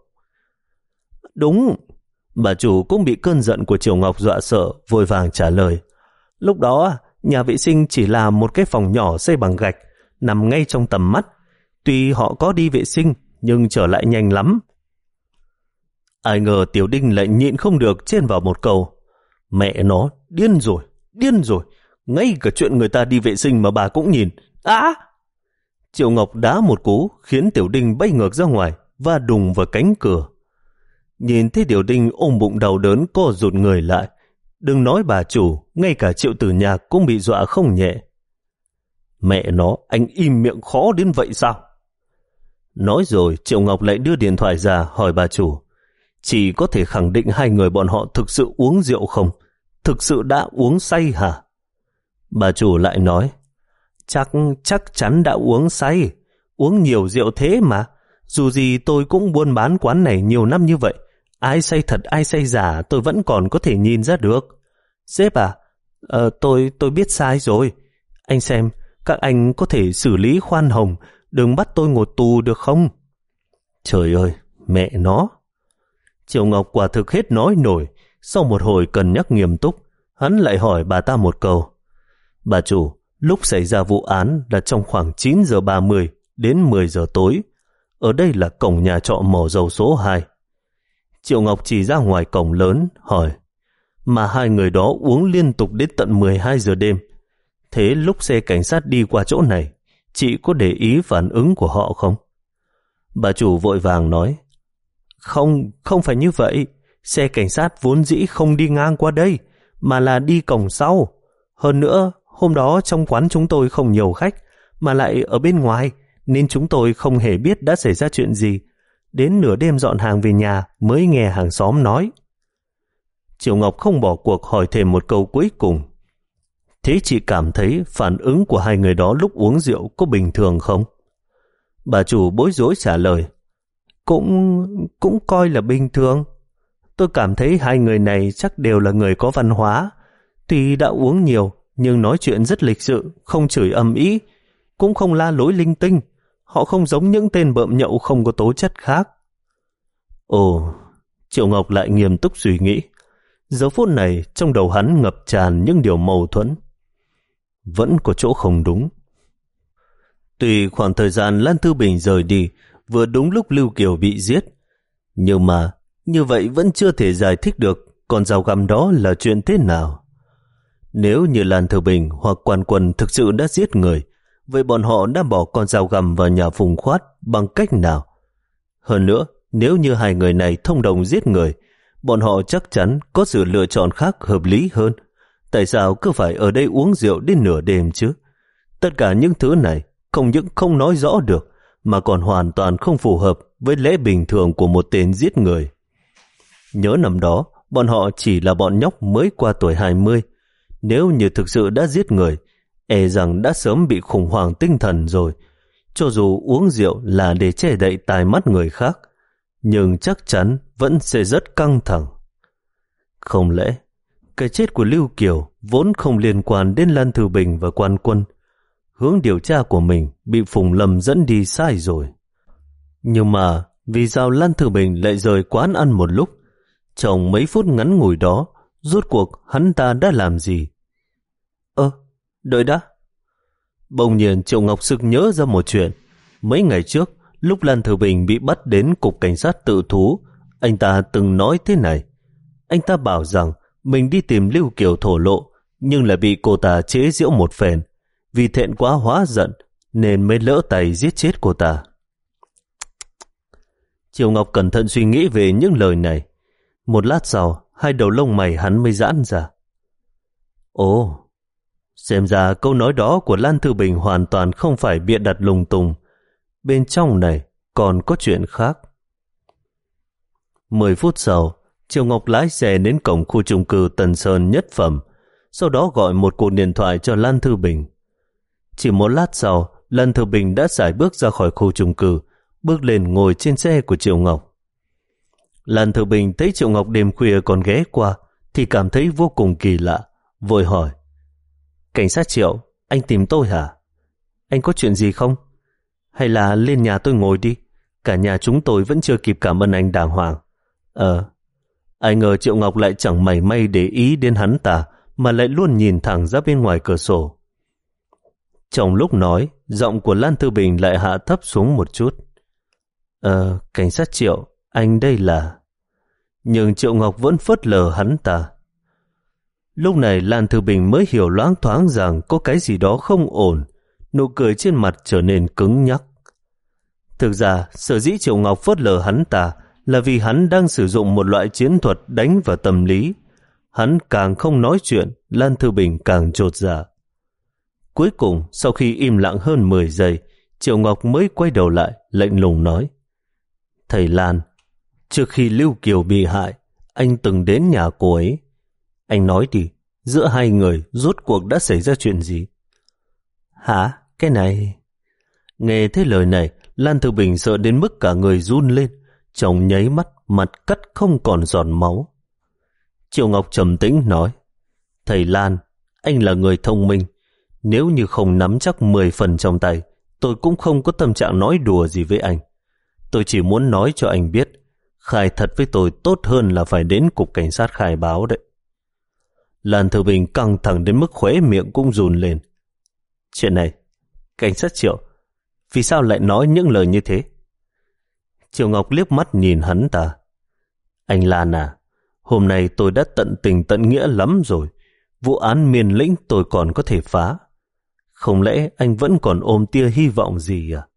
Đúng. Bà chủ cũng bị cơn giận của Triệu Ngọc dọa sợ, vội vàng trả lời. Lúc đó, nhà vệ sinh chỉ là một cái phòng nhỏ xây bằng gạch, nằm ngay trong tầm mắt. Tuy họ có đi vệ sinh, nhưng trở lại nhanh lắm. Ai ngờ Tiểu Đinh lại nhịn không được chen vào một câu. Mẹ nó, điên rồi, điên rồi. Ngay cả chuyện người ta đi vệ sinh mà bà cũng nhìn. Á! Triệu Ngọc đá một cú khiến Tiểu Đinh bay ngược ra ngoài và đùng vào cánh cửa. Nhìn thấy Tiểu Đinh ôm bụng đau đớn co rụt người lại. Đừng nói bà chủ, ngay cả Triệu Tử Nhạc cũng bị dọa không nhẹ. Mẹ nó, anh im miệng khó đến vậy sao? Nói rồi, Triệu Ngọc lại đưa điện thoại ra hỏi bà chủ. Chị có thể khẳng định hai người bọn họ thực sự uống rượu không? Thực sự đã uống say hả? Bà chủ lại nói. Chắc, chắc chắn đã uống say. Uống nhiều rượu thế mà. Dù gì tôi cũng buôn bán quán này nhiều năm như vậy. Ai say thật ai say giả tôi vẫn còn có thể nhìn ra được. Sếp à, ờ, tôi, tôi biết sai rồi. Anh xem, các anh có thể xử lý khoan hồng, đừng bắt tôi ngồi tù được không? Trời ơi, mẹ nó. Triệu Ngọc quả thực hết nói nổi. Sau một hồi cân nhắc nghiêm túc, hắn lại hỏi bà ta một câu. Bà chủ, lúc xảy ra vụ án là trong khoảng chín giờ ba mươi đến mười giờ tối. Ở đây là cổng nhà trọ Mỏ Dầu số hai. Triệu Ngọc chỉ ra ngoài cổng lớn, hỏi. Mà hai người đó uống liên tục đến tận mười hai giờ đêm. Thế lúc xe cảnh sát đi qua chỗ này, chị có để ý phản ứng của họ không? Bà chủ vội vàng nói. Không, không phải như vậy. Xe cảnh sát vốn dĩ không đi ngang qua đây, mà là đi cổng sau. Hơn nữa, hôm đó trong quán chúng tôi không nhiều khách, mà lại ở bên ngoài, nên chúng tôi không hề biết đã xảy ra chuyện gì. Đến nửa đêm dọn hàng về nhà mới nghe hàng xóm nói. Triệu Ngọc không bỏ cuộc hỏi thêm một câu cuối cùng. Thế chị cảm thấy phản ứng của hai người đó lúc uống rượu có bình thường không? Bà chủ bối rối trả lời. Cũng, cũng coi là bình thường. Tôi cảm thấy hai người này chắc đều là người có văn hóa. Tuy đã uống nhiều, nhưng nói chuyện rất lịch sự, không chửi ầm ĩ, cũng không la lối linh tinh. Họ không giống những tên bợm nhậu không có tố chất khác. Ồ, Triệu Ngọc lại nghiêm túc suy nghĩ. Giờ phút này trong đầu hắn ngập tràn những điều mâu thuẫn. Vẫn có chỗ không đúng. Tuy khoảng thời gian Lan Thư Bình rời đi vừa đúng lúc Lưu Kiều bị giết, nhưng mà như vậy vẫn chưa thể giải thích được con dao găm đó là chuyện thế nào. Nếu như Lan Thư Bình hoặc Quan Quân thực sự đã giết người, vậy bọn họ đã bỏ con dao găm vào nhà Phùng Khoát bằng cách nào? Hơn nữa, nếu như hai người này thông đồng giết người, bọn họ chắc chắn có sự lựa chọn khác hợp lý hơn. Tại sao cứ phải ở đây uống rượu đến nửa đêm chứ? Tất cả những thứ này không những không nói rõ được, mà còn hoàn toàn không phù hợp với lẽ bình thường của một tên giết người. Nhớ năm đó, bọn họ chỉ là bọn nhóc mới qua tuổi hai mươi. Nếu như thực sự đã giết người, e rằng đã sớm bị khủng hoảng tinh thần rồi. Cho dù uống rượu là để che đậy tai mắt người khác, nhưng chắc chắn vẫn sẽ rất căng thẳng. Không lẽ cái chết của Lưu Kiều vốn không liên quan đến Lan Thư Bình và Quan Quân? Hướng điều tra của mình bị Phùng Lâm dẫn đi sai rồi. Nhưng mà vì sao Lan Thư Bình lại rời quán ăn một lúc? Trong mấy phút ngắn ngủi đó, rốt cuộc hắn ta đã làm gì? Ơ, đợi đã. Bỗng nhiên Triệu Ngọc sực nhớ ra một chuyện. Mấy ngày trước, lúc Lan Thư Bình bị bắt đến cục cảnh sát tự thú, anh ta từng nói thế này. Anh ta bảo rằng mình đi tìm Lưu Kiều thổ lộ, nhưng lại bị cô ta chế giễu một phen. Vì thẹn quá hóa giận nên mới lỡ tay giết chết cô ta. Triệu Ngọc cẩn thận suy nghĩ về những lời này. Một lát sau, hai đầu lông mày hắn mới giãn ra. Ồ, xem ra câu nói đó của Lan Thư Bình hoàn toàn không phải bịa đặt lung tung. Bên trong này còn có chuyện khác. Mười phút sau, Triệu Ngọc lái xe đến cổng khu chung cư Tân Sơn Nhất Phẩm, sau đó gọi một cuộc điện thoại cho Lan Thư Bình. Chỉ một lát sau, Lan Thư Bình đã sải bước ra khỏi khu chung cư, bước lên ngồi trên xe của Triệu Ngọc. Lan Thư Bình thấy Triệu Ngọc đêm khuya còn ghé qua thì cảm thấy vô cùng kỳ lạ, vội hỏi: Cảnh sát Triệu, anh tìm tôi hả? Anh có chuyện gì không? Hay là lên nhà tôi ngồi đi, cả nhà chúng tôi vẫn chưa kịp cảm ơn anh đàng hoàng. Ờ, ai ngờ Triệu Ngọc lại chẳng mảy may để ý đến hắn ta, mà lại luôn nhìn thẳng ra bên ngoài cửa sổ. Trong lúc nói, giọng của Lan Thư Bình lại hạ thấp xuống một chút. Ờ, cảnh sát Triệu, anh đây là... Nhưng Triệu Ngọc vẫn phớt lờ hắn ta. Lúc này Lan Thư Bình mới hiểu loáng thoáng rằng có cái gì đó không ổn, nụ cười trên mặt trở nên cứng nhắc. Thực ra, sở dĩ Triệu Ngọc phớt lờ hắn ta là vì hắn đang sử dụng một loại chiến thuật đánh vào tâm lý. Hắn càng không nói chuyện, Lan Thư Bình càng chột dạ. Cuối cùng, sau khi im lặng hơn mười giây, Triệu Ngọc mới quay đầu lại, lạnh lùng nói: Thầy Lan, trước khi Lưu Kiều bị hại, anh từng đến nhà cô ấy. Anh nói đi, giữa hai người rốt cuộc đã xảy ra chuyện gì? Hả? Cái này... Nghe thấy lời này, Lan Thư Bình sợ đến mức cả người run lên, trong nháy mắt mặt cắt không còn giọt máu. Triệu Ngọc trầm tĩnh nói: Thầy Lan, anh là người thông minh. Nếu như không nắm chắc mười phần trong tay, tôi cũng không có tâm trạng nói đùa gì với anh. Tôi chỉ muốn nói cho anh biết, khai thật với tôi tốt hơn là phải đến cục cảnh sát khai báo đấy. Lan Thư Bình căng thẳng đến mức khóe miệng cũng run lên. Chuyện này, cảnh sát Triệu, vì sao lại nói những lời như thế? Triệu Ngọc liếc mắt nhìn hắn ta. Anh Lan à, hôm nay tôi đã tận tình tận nghĩa lắm rồi. Vụ án Miền Lĩnh tôi còn có thể phá. Không lẽ anh vẫn còn ôm tia hy vọng gì à?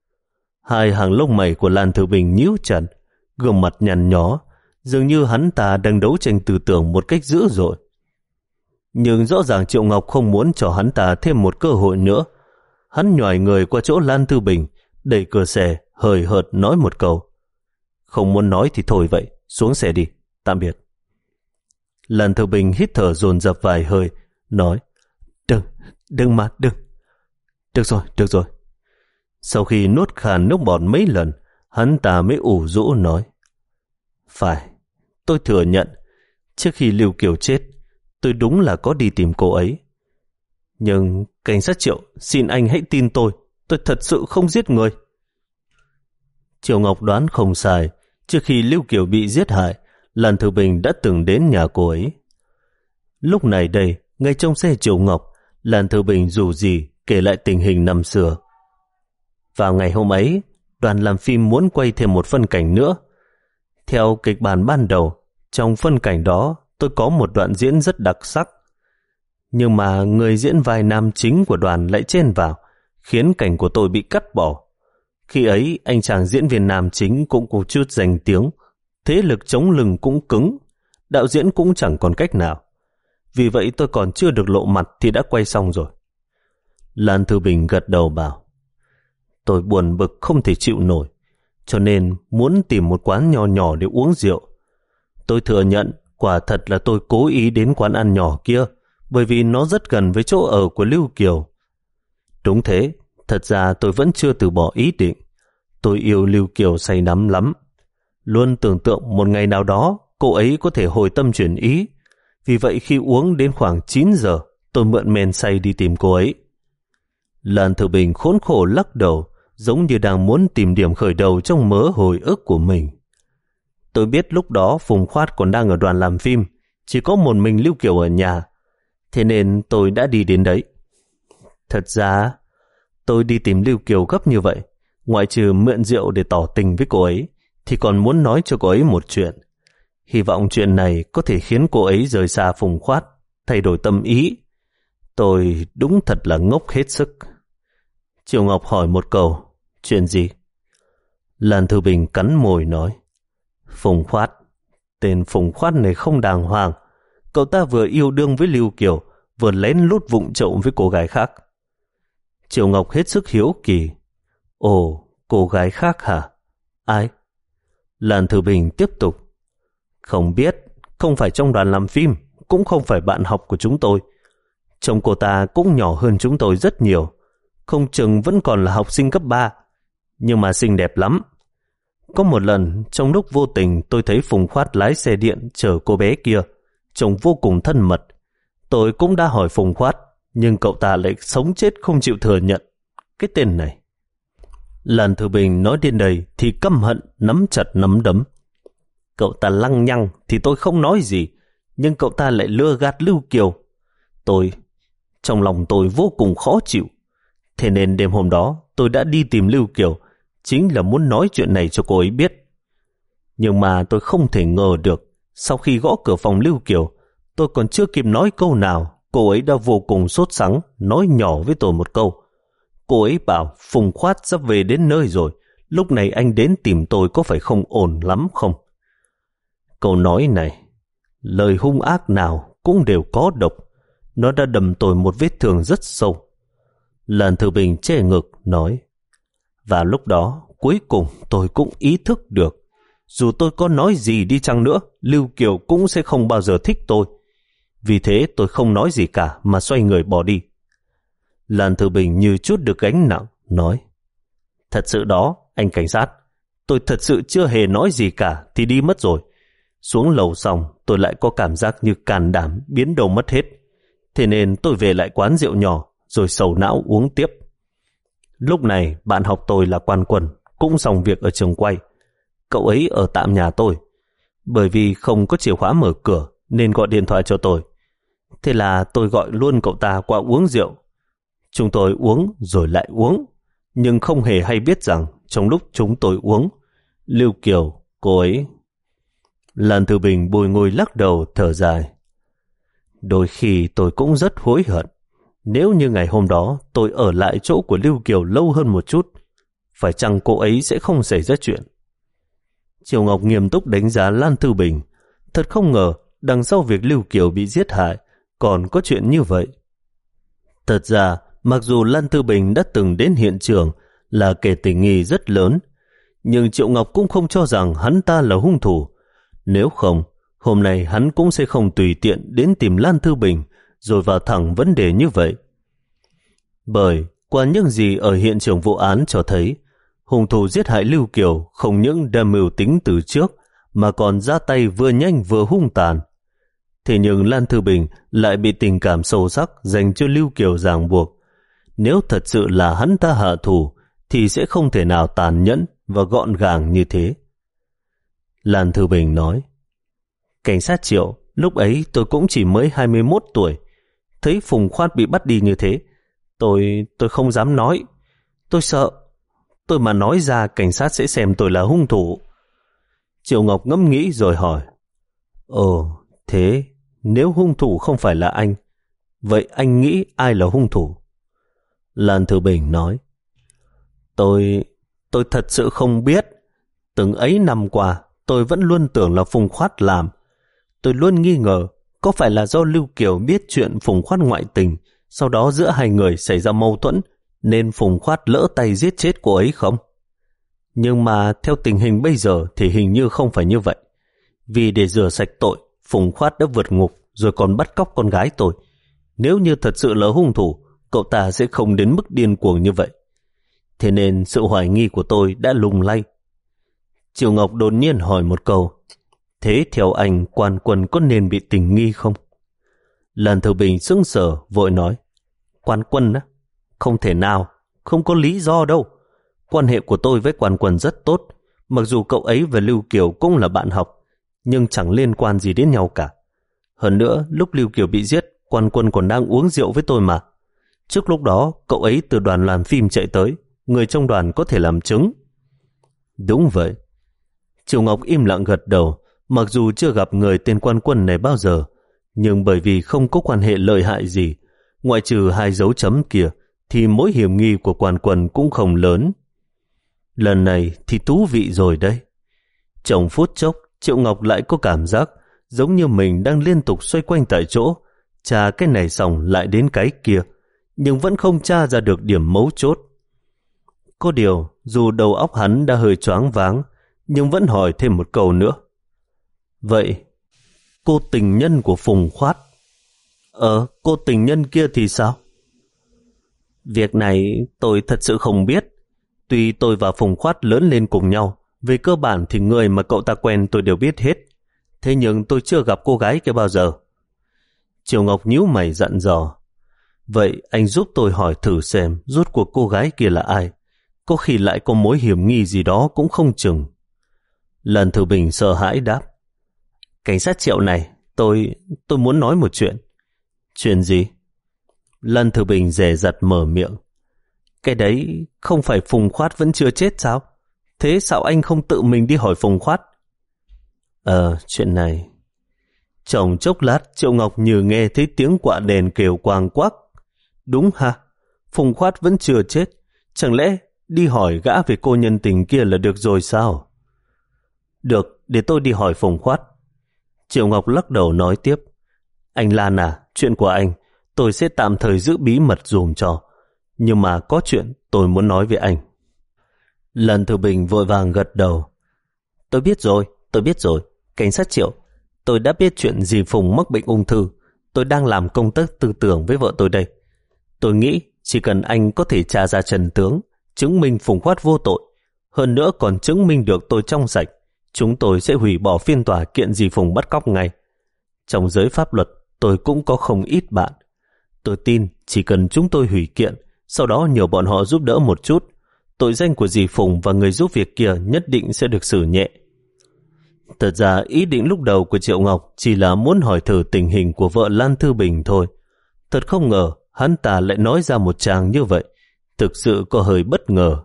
Hai hàng lông mày của Lan Thư Bình nhíu chặt, gương mặt nhăn nhó, dường như hắn ta đang đấu tranh tư tưởng một cách dữ dội. Nhưng rõ ràng Triệu Ngọc không muốn cho hắn ta thêm một cơ hội nữa. Hắn nhòi người qua chỗ Lan Thư Bình, đẩy cửa xe, hời hợt nói một câu: Không muốn nói thì thôi vậy, xuống xe đi, tạm biệt. Lan Thư Bình hít thở dồn dập vài hơi, nói: Đừng, đừng mà, đừng. Được rồi, được rồi. Sau khi nuốt khàn nước bọt mấy lần, hắn ta mới ủ rũ nói: Phải, tôi thừa nhận, trước khi Lưu Kiều chết, tôi đúng là có đi tìm cô ấy. Nhưng cảnh sát Triệu, xin anh hãy tin tôi, tôi thật sự không giết người. Triệu Ngọc đoán không sai, trước khi Lưu Kiều bị giết hại, Lan Thư Bình đã từng đến nhà cô ấy. Lúc này đây, ngay trong xe Triệu Ngọc, Lan Thư Bình dù gì kể lại tình hình năm xưa. Vào ngày hôm ấy, đoàn làm phim muốn quay thêm một phân cảnh nữa. Theo kịch bản ban đầu, trong phân cảnh đó tôi có một đoạn diễn rất đặc sắc. Nhưng mà người diễn vai nam chính của đoàn lại chen vào, khiến cảnh của tôi bị cắt bỏ. Khi ấy, anh chàng diễn viên nam chính cũng có chút danh tiếng, thế lực chống lưng cũng cứng, đạo diễn cũng chẳng còn cách nào. Vì vậy tôi còn chưa được lộ mặt thì đã quay xong rồi. Lan Thư Bình gật đầu bảo: Tôi buồn bực không thể chịu nổi, cho nên muốn tìm một quán nhỏ nhỏ để uống rượu. Tôi thừa nhận quả thật là tôi cố ý đến quán ăn nhỏ kia, bởi vì nó rất gần với chỗ ở của Lưu Kiều. Đúng thế, thật ra tôi vẫn chưa từ bỏ ý định. Tôi yêu Lưu Kiều say đắm lắm, luôn tưởng tượng một ngày nào đó cô ấy có thể hồi tâm chuyển ý. Vì vậy khi uống đến khoảng chín giờ, tôi mượn men say đi tìm cô ấy. Lan Thư Bình khốn khổ lắc đầu, giống như đang muốn tìm điểm khởi đầu trong mớ hồi ức của mình. Tôi biết lúc đó Phùng Khoát còn đang ở đoàn làm phim, chỉ có một mình Lưu Kiều ở nhà, thế nên tôi đã đi đến đấy. Thật ra, tôi đi tìm Lưu Kiều gấp như vậy, ngoại trừ mượn rượu để tỏ tình với cô ấy, thì còn muốn nói cho cô ấy một chuyện. Hy vọng chuyện này có thể khiến cô ấy rời xa Phùng Khoát, thay đổi tâm ý. Tôi đúng thật là ngốc hết sức. Triệu Ngọc hỏi một câu, chuyện gì? Lan Thư Bình cắn môi nói, Phùng Khoát, tên Phùng Khoát này không đàng hoàng. Cậu ta vừa yêu đương với Lưu Kiều, vừa lén lút vụng trộm với cô gái khác. Triệu Ngọc hết sức hiếu kỳ. Ồ, cô gái khác hả? Ai? Lan Thư Bình tiếp tục. Không biết, không phải trong đoàn làm phim, cũng không phải bạn học của chúng tôi. Chồng cô ta cũng nhỏ hơn chúng tôi rất nhiều, không chừng vẫn còn là học sinh cấp ba, nhưng mà xinh đẹp lắm. Có một lần, trong lúc vô tình tôi thấy Phùng Khoát lái xe điện chở cô bé kia, trông vô cùng thân mật. Tôi cũng đã hỏi Phùng Khoát, nhưng cậu ta lại sống chết không chịu thừa nhận. Cái tên này. Lan Thư Bình nói đến đây thì căm hận nắm chặt nắm đấm. Cậu ta lăng nhăng thì tôi không nói gì, nhưng cậu ta lại lừa gạt Lưu Kiều. Tôi, trong lòng tôi vô cùng khó chịu. Thế nên đêm hôm đó tôi đã đi tìm Lưu Kiều, chính là muốn nói chuyện này cho cô ấy biết. Nhưng mà tôi không thể ngờ được, sau khi gõ cửa phòng Lưu Kiều, tôi còn chưa kịp nói câu nào, cô ấy đã vô cùng sốt sắng, nói nhỏ với tôi một câu. Cô ấy bảo Phùng Khoát sắp về đến nơi rồi, lúc này anh đến tìm tôi có phải không ổn lắm không? Câu nói này, lời hung ác nào cũng đều có độc, nó đã đâm tôi một vết thương rất sâu. Lan Thư Bình che ngực nói, và lúc đó cuối cùng tôi cũng ý thức được, dù tôi có nói gì đi chăng nữa, Lưu Kiều cũng sẽ không bao giờ thích tôi. Vì thế tôi không nói gì cả mà xoay người bỏ đi. Lan Thư Bình như chút được gánh nặng, nói, thật sự đó, anh cảnh sát, tôi thật sự chưa hề nói gì cả thì đi mất rồi. Xuống lầu xong, tôi lại có cảm giác như càn đảm biến đâu mất hết. Thế nên tôi về lại quán rượu nhỏ, rồi sầu não uống tiếp. Lúc này, bạn học tôi là Quan Quân, cũng xong việc ở trường quay. Cậu ấy ở tạm nhà tôi. Bởi vì không có chìa khóa mở cửa, nên gọi điện thoại cho tôi. Thế là tôi gọi luôn cậu ta qua uống rượu. Chúng tôi uống rồi lại uống, nhưng không hề hay biết rằng trong lúc chúng tôi uống, Lưu Kiều, cô ấy... Lan Thư Bình bùi ngùi lắc đầu thở dài. Đôi khi tôi cũng rất hối hận. Nếu như ngày hôm đó tôi ở lại chỗ của Lưu Kiều lâu hơn một chút, phải chăng cô ấy sẽ không xảy ra chuyện? Triều Ngọc nghiêm túc đánh giá Lan Thư Bình. Thật không ngờ đằng sau việc Lưu Kiều bị giết hại còn có chuyện như vậy. Thật ra, mặc dù Lan Thư Bình đã từng đến hiện trường là kẻ tình nghi rất lớn, nhưng Triệu Ngọc cũng không cho rằng hắn ta là hung thủ. Nếu không, hôm nay hắn cũng sẽ không tùy tiện đến tìm Lan Thư Bình rồi vào thẳng vấn đề như vậy. Bởi qua những gì ở hiện trường vụ án cho thấy, hung thủ giết hại Lưu Kiều không những đã mưu tính từ trước mà còn ra tay vừa nhanh vừa hung tàn. Thế nhưng Lan Thư Bình lại bị tình cảm sâu sắc dành cho Lưu Kiều ràng buộc. Nếu thật sự là hắn ta hạ thủ thì sẽ không thể nào tàn nhẫn và gọn gàng như thế. Lan Thư Bình nói, cảnh sát Triệu, lúc ấy tôi cũng chỉ mới hai mươi mốt tuổi. Thấy Phùng Khoát bị bắt đi như thế, tôi tôi không dám nói. Tôi sợ, tôi mà nói ra cảnh sát sẽ xem tôi là hung thủ. Triệu Ngọc ngẫm nghĩ rồi hỏi, Ồ, thế nếu hung thủ không phải là anh, vậy anh nghĩ ai là hung thủ? Lan Thư Bình nói, Tôi, tôi thật sự không biết. Từng ấy năm qua, tôi vẫn luôn tưởng là Phùng Khoát làm. Tôi luôn nghi ngờ có phải là do Lưu Kiều biết chuyện Phùng Khoát ngoại tình, sau đó giữa hai người xảy ra mâu thuẫn, nên Phùng Khoát lỡ tay giết chết cô ấy không? Nhưng mà theo tình hình bây giờ thì hình như không phải như vậy. Vì để rửa sạch tội, Phùng Khoát đã vượt ngục rồi còn bắt cóc con gái tôi. Nếu như thật sự là hung thủ, cậu ta sẽ không đến mức điên cuồng như vậy. Thế nên sự hoài nghi của tôi đã lung lay. Triệu Ngọc đột nhiên hỏi một câu, thế theo anh Quan Quân có nên bị tình nghi không? Lan Thư Bình sững sờ vội nói, Quan Quân á? Không thể nào, không có lý do đâu. Quan hệ của tôi với Quan Quân rất tốt, mặc dù cậu ấy và Lưu Kiều cũng là bạn học, nhưng chẳng liên quan gì đến nhau cả. Hơn nữa, lúc Lưu Kiều bị giết, Quan Quân còn đang uống rượu với tôi mà. Trước lúc đó, cậu ấy từ đoàn làm phim chạy tới, người trong đoàn có thể làm chứng. Đúng vậy. Triệu Ngọc im lặng gật đầu, Mặc dù chưa gặp người tên Quan Quân này bao giờ, nhưng bởi vì không có quan hệ lợi hại gì, ngoại trừ hai dấu chấm kia, thì mối hiểm nghi của Quan Quân cũng không lớn. Lần này thì thú vị rồi đây. Trong phút chốc, Triệu Ngọc lại có cảm giác giống như mình đang liên tục xoay quanh tại chỗ, tra cái này xong lại đến cái kia, nhưng vẫn không tra ra được điểm mấu chốt. Có điều, dù đầu óc hắn đã hơi choáng váng, nhưng vẫn hỏi thêm một câu nữa. Vậy, cô tình nhân của Phùng Khoát? Ờ, cô tình nhân kia thì sao? Việc này tôi thật sự không biết. Tuy tôi và Phùng Khoát lớn lên cùng nhau, về cơ bản thì người mà cậu ta quen tôi đều biết hết. Thế nhưng tôi chưa gặp cô gái kia bao giờ. Triều Ngọc nhíu mày dặn dò. Vậy anh giúp tôi hỏi thử xem rốt cuộc cô gái kia là ai. Có khi lại có mối hiểm nghi gì đó cũng không chừng. Lần Thư Bình sợ hãi đáp. Cảnh sát Triệu này, tôi tôi muốn nói một chuyện. Chuyện gì? Lần Thư Bình dè dặt mở miệng. Cái đấy không phải Phùng Khoát vẫn chưa chết sao? Thế sao anh không tự mình đi hỏi Phùng Khoát? Ờ, chuyện này. Trong chốc lát, Triệu Ngọc như nghe thấy tiếng quạ đèn kêu quang quắc. Đúng ha, Phùng Khoát vẫn chưa chết. Chẳng lẽ đi hỏi gã về cô nhân tình kia là được rồi sao? Được, để tôi đi hỏi Phùng Khoát. Triệu Ngọc lắc đầu nói tiếp. Anh Lan à, chuyện của anh tôi sẽ tạm thời giữ bí mật dùm cho. Nhưng mà có chuyện tôi muốn nói với anh. Lần Thư Bình vội vàng gật đầu. Tôi biết rồi, tôi biết rồi. Cảnh sát Triệu, tôi đã biết chuyện dì Phùng mắc bệnh ung thư. Tôi đang làm công tác tư tưởng với vợ tôi đây. Tôi nghĩ chỉ cần anh có thể tra ra chân tướng, chứng minh Phùng Khoát vô tội, hơn nữa còn chứng minh được tôi trong sạch, chúng tôi sẽ hủy bỏ phiên tòa kiện dì Phùng bắt cóc ngay. Trong giới pháp luật, tôi cũng có không ít bạn. Tôi tin chỉ cần chúng tôi hủy kiện, sau đó nhờ bọn họ giúp đỡ một chút, tội danh của dì Phùng và người giúp việc kia nhất định sẽ được xử nhẹ. Thật ra ý định lúc đầu của Triệu Ngọc chỉ là muốn hỏi thử tình hình của vợ Lan Thư Bình thôi. Thật không ngờ hắn ta lại nói ra một tràng như vậy, thực sự có hơi bất ngờ.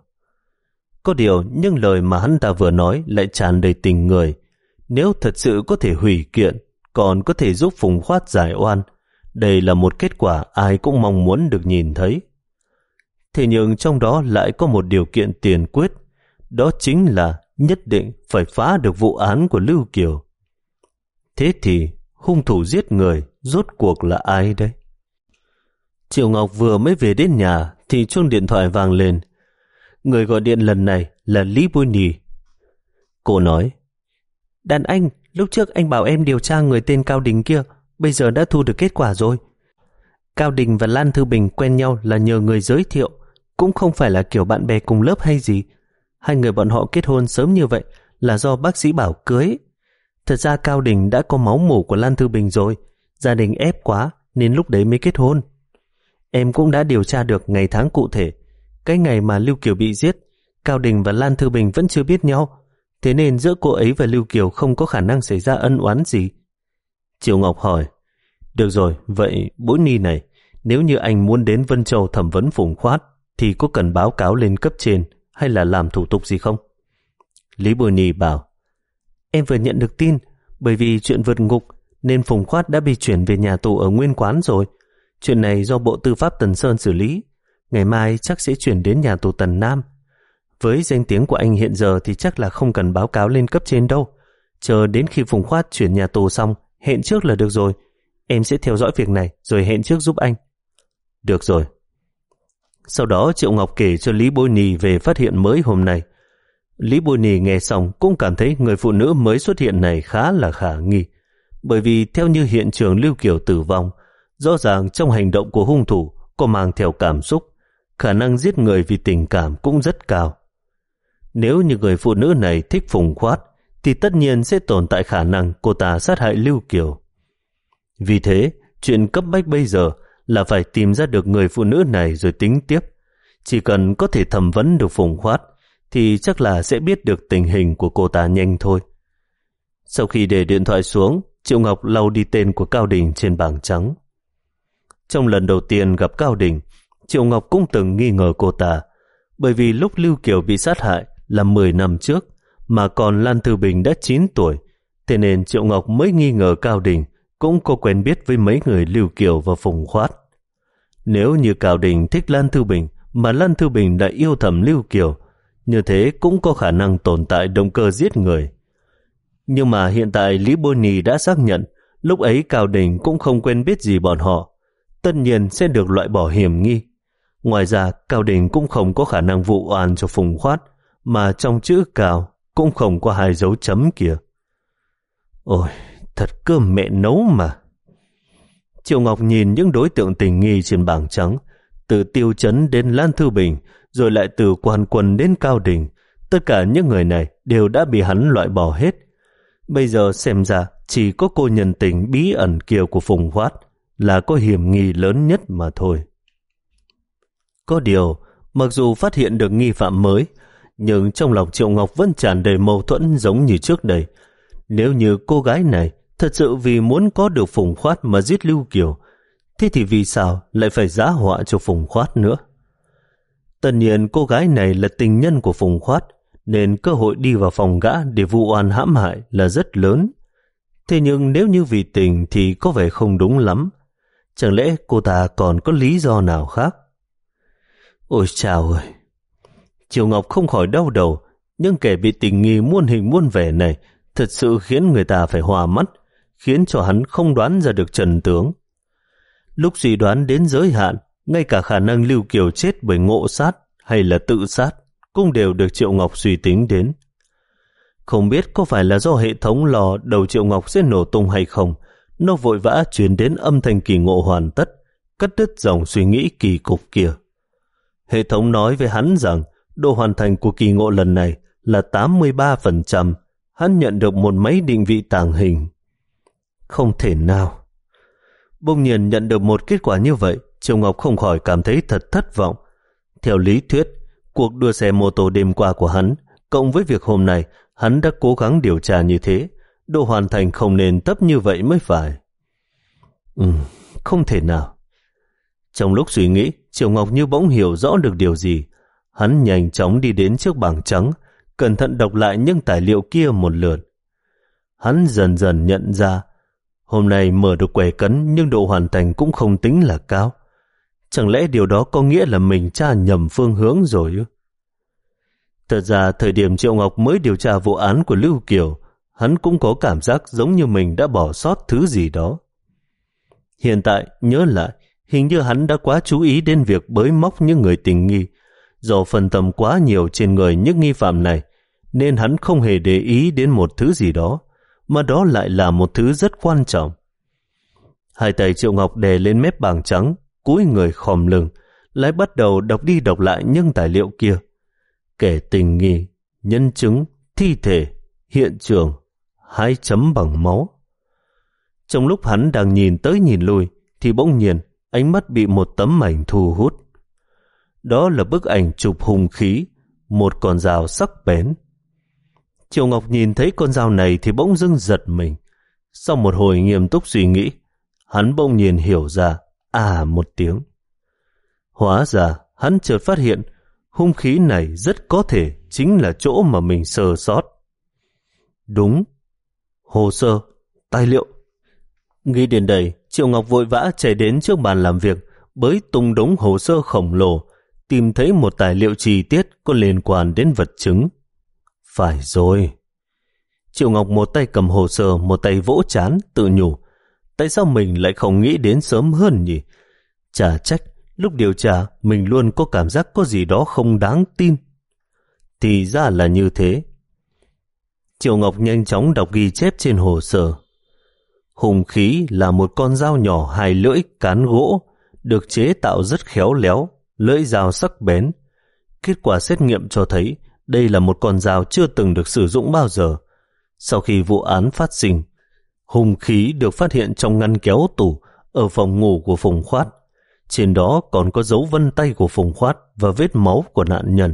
Có điều những lời mà hắn ta vừa nói lại tràn đầy tình người. Nếu thật sự có thể hủy kiện, còn có thể giúp Phùng Khoát giải oan, đây là một kết quả ai cũng mong muốn được nhìn thấy. Thế nhưng trong đó lại có một điều kiện tiền quyết, đó chính là nhất định phải phá được vụ án của Lưu Kiều. Thế thì hung thủ giết người rốt cuộc là ai đây? Triệu Ngọc vừa mới về đến nhà thì chuông điện thoại vang lên. Người gọi điện lần này là Lý Bôi Nì. Cô nói, đàn anh, lúc trước anh bảo em điều tra người tên Cao Đình kia, bây giờ đã thu được kết quả rồi. Cao Đình và Lan Thư Bình quen nhau là nhờ người giới thiệu, cũng không phải là kiểu bạn bè cùng lớp hay gì. Hai người bọn họ kết hôn sớm như vậy là do bác sĩ bảo cưới. Thật ra Cao Đình đã có máu mủ của Lan Thư Bình rồi, gia đình ép quá nên lúc đấy mới kết hôn. Em cũng đã điều tra được ngày tháng cụ thể. Cái ngày mà Lưu Kiều bị giết, Cao Đình và Lan Thư Bình vẫn chưa biết nhau, thế nên giữa cô ấy và Lưu Kiều không có khả năng xảy ra ân oán gì. Triệu Ngọc hỏi, được rồi, vậy Bối Ni này, nếu như anh muốn đến Vân Châu thẩm vấn Phùng Khoát thì có cần báo cáo lên cấp trên hay là làm thủ tục gì không? Lý Bồi Ni bảo, em vừa nhận được tin, bởi vì chuyện vượt ngục nên Phùng Khoát đã bị chuyển về nhà tù ở Nguyên Quán rồi. Chuyện này do Bộ Tư pháp Tần Sơn xử lý, ngày mai chắc sẽ chuyển đến nhà tù Tần Nam. Với danh tiếng của anh hiện giờ thì chắc là không cần báo cáo lên cấp trên đâu. Chờ đến khi Phùng Khoát chuyển nhà tù xong, hẹn trước là được rồi. Em sẽ theo dõi việc này rồi hẹn trước giúp anh. Được rồi. Sau đó Triệu Ngọc kể cho Lý Bôi Nì về phát hiện mới hôm nay. Lý Bôi Nì nghe xong cũng cảm thấy người phụ nữ mới xuất hiện này khá là khả nghi. Bởi vì theo như hiện trường Lưu Kiều tử vong, rõ ràng trong hành động của hung thủ có mang theo cảm xúc, khả năng giết người vì tình cảm cũng rất cao. Nếu như người phụ nữ này thích Phùng Khoát thì tất nhiên sẽ tồn tại khả năng cô ta sát hại Lưu Kiều. Vì thế, chuyện cấp bách bây giờ là phải tìm ra được người phụ nữ này rồi tính tiếp. Chỉ cần có thể thẩm vấn được Phùng Khoát thì chắc là sẽ biết được tình hình của cô ta nhanh thôi. Sau khi để điện thoại xuống, Triệu Ngọc lau đi tên của Cao Đình trên bảng trắng. Trong lần đầu tiên gặp Cao Đình, Triệu Ngọc cũng từng nghi ngờ cô ta, bởi vì lúc Lưu Kiều bị sát hại là mười năm trước, mà còn Lan Thư Bình đã chín tuổi, Thế nên Triệu Ngọc mới nghi ngờ Cao Đình cũng có quen biết với mấy người Lưu Kiều và Phùng Khoát. Nếu như Cao Đình thích Lan Thư Bình mà Lan Thư Bình lại yêu thầm Lưu Kiều, như thế cũng có khả năng tồn tại động cơ giết người. Nhưng mà hiện tại Lý Bôi Nì đã xác nhận lúc ấy Cao Đình cũng không quen biết gì bọn họ, tất nhiên sẽ được loại bỏ hiểm nghi. Ngoài ra Cao Đình cũng không có khả năng vụ oan cho Phùng Khoát, mà trong chữ Cao cũng không có hai dấu chấm kìa. Ôi, thật cơm mẹ nấu mà. Triệu Ngọc nhìn những đối tượng tình nghi trên bảng trắng, từ Tiêu Chấn đến Lan Thư Bình, rồi lại từ Quan Quân đến Cao Đình. Tất cả những người này đều đã bị hắn loại bỏ hết. Bây giờ xem ra chỉ có cô nhân tình bí ẩn kia của Phùng Khoát là có hiểm nghi lớn nhất mà thôi. Có điều, mặc dù phát hiện được nghi phạm mới, nhưng trong lòng Triệu Ngọc vẫn tràn đầy mâu thuẫn giống như trước đây. Nếu như cô gái này thật sự vì muốn có được Phùng Khoát mà giết Lưu Kiều, thế thì vì sao lại phải giá họa cho Phùng Khoát nữa? Tất nhiên cô gái này là tình nhân của Phùng Khoát, nên cơ hội đi vào phòng gã để vụ oan hãm hại là rất lớn. Thế nhưng nếu như vì tình thì có vẻ không đúng lắm. Chẳng lẽ cô ta còn có lý do nào khác? Ôi chào ơi! Triệu Ngọc không khỏi đau đầu, nhưng kẻ bị tình nghi muôn hình muôn vẻ này thật sự khiến người ta phải hòa mắt, khiến cho hắn không đoán ra được trần tướng. Lúc suy đoán đến giới hạn, ngay cả khả năng Lưu Kiều chết bởi ngộ sát hay là tự sát cũng đều được Triệu Ngọc suy tính đến. Không biết có phải là do hệ thống lò đầu Triệu Ngọc sẽ nổ tung hay không, nó vội vã truyền đến âm thanh kỳ ngộ hoàn tất, cắt đứt dòng suy nghĩ kỳ cục kia. Hệ thống nói với hắn rằng độ hoàn thành của kỳ ngộ lần này là tám mươi ba phần trăm, hắn nhận được một máy định vị tàng hình. Không thể nào. Bỗng nhiên nhận được một kết quả như vậy, Triệu Ngọc không khỏi cảm thấy thật thất vọng. Theo lý thuyết, cuộc đua xe mô tô đêm qua của hắn, cộng với việc hôm nay hắn đã cố gắng điều tra như thế, độ hoàn thành không nên thấp như vậy mới phải. Ừ, không thể nào. Trong lúc suy nghĩ, Triệu Ngọc như bỗng hiểu rõ được điều gì. Hắn nhanh chóng đi đến trước bảng trắng, cẩn thận đọc lại những tài liệu kia một lượt. Hắn dần dần nhận ra, hôm nay mở được quẻ cấn nhưng độ hoàn thành cũng không tính là cao. Chẳng lẽ điều đó có nghĩa là mình tra nhầm phương hướng rồi ư? Thật ra thời điểm Triệu Ngọc mới điều tra vụ án của Lưu Kiều, hắn cũng có cảm giác giống như mình đã bỏ sót thứ gì đó. Hiện tại nhớ lại, hình như hắn đã quá chú ý đến việc bới móc những người tình nghi. Do phần tâm quá nhiều trên người những nghi phạm này, nên hắn không hề để ý đến một thứ gì đó, mà đó lại là một thứ rất quan trọng. Hai tay Triệu Ngọc đè lên mép bảng trắng, cúi người khom lưng, lại bắt đầu đọc đi đọc lại những tài liệu kia. Kẻ tình nghi, nhân chứng, thi thể, hiện trường, hai chấm bằng máu. Trong lúc hắn đang nhìn tới nhìn lui, thì bỗng nhiên ánh mắt bị một tấm ảnh thu hút. Đó là bức ảnh chụp hung khí, một con dao sắc bén. Triệu Ngọc nhìn thấy con dao này thì bỗng dưng giật mình. Sau một hồi nghiêm túc suy nghĩ, hắn bỗng nhiên hiểu ra, à một tiếng. Hóa ra, hắn chợt phát hiện, hung khí này rất có thể chính là chỗ mà mình sơ sót. Đúng, hồ sơ, tài liệu. Nghĩ đến đây, Triệu Ngọc vội vã chạy đến trước bàn làm việc, bới tung đống hồ sơ khổng lồ, tìm thấy một tài liệu chi tiết có liên quan đến vật chứng. Phải rồi. Triệu Ngọc một tay cầm hồ sơ, một tay vỗ trán, tự nhủ. Tại sao mình lại không nghĩ đến sớm hơn nhỉ? Chả trách, lúc điều tra, mình luôn có cảm giác có gì đó không đáng tin. Thì ra là như thế. Triệu Ngọc nhanh chóng đọc ghi chép trên hồ sơ. Hung khí là một con dao nhỏ hai lưỡi cán gỗ, được chế tạo rất khéo léo, lưỡi dao sắc bén. Kết quả xét nghiệm cho thấy đây là một con dao chưa từng được sử dụng bao giờ. Sau khi vụ án phát sinh, hung khí được phát hiện trong ngăn kéo tủ ở phòng ngủ của Phùng Khoát. Trên đó còn có dấu vân tay của Phùng Khoát và vết máu của nạn nhân.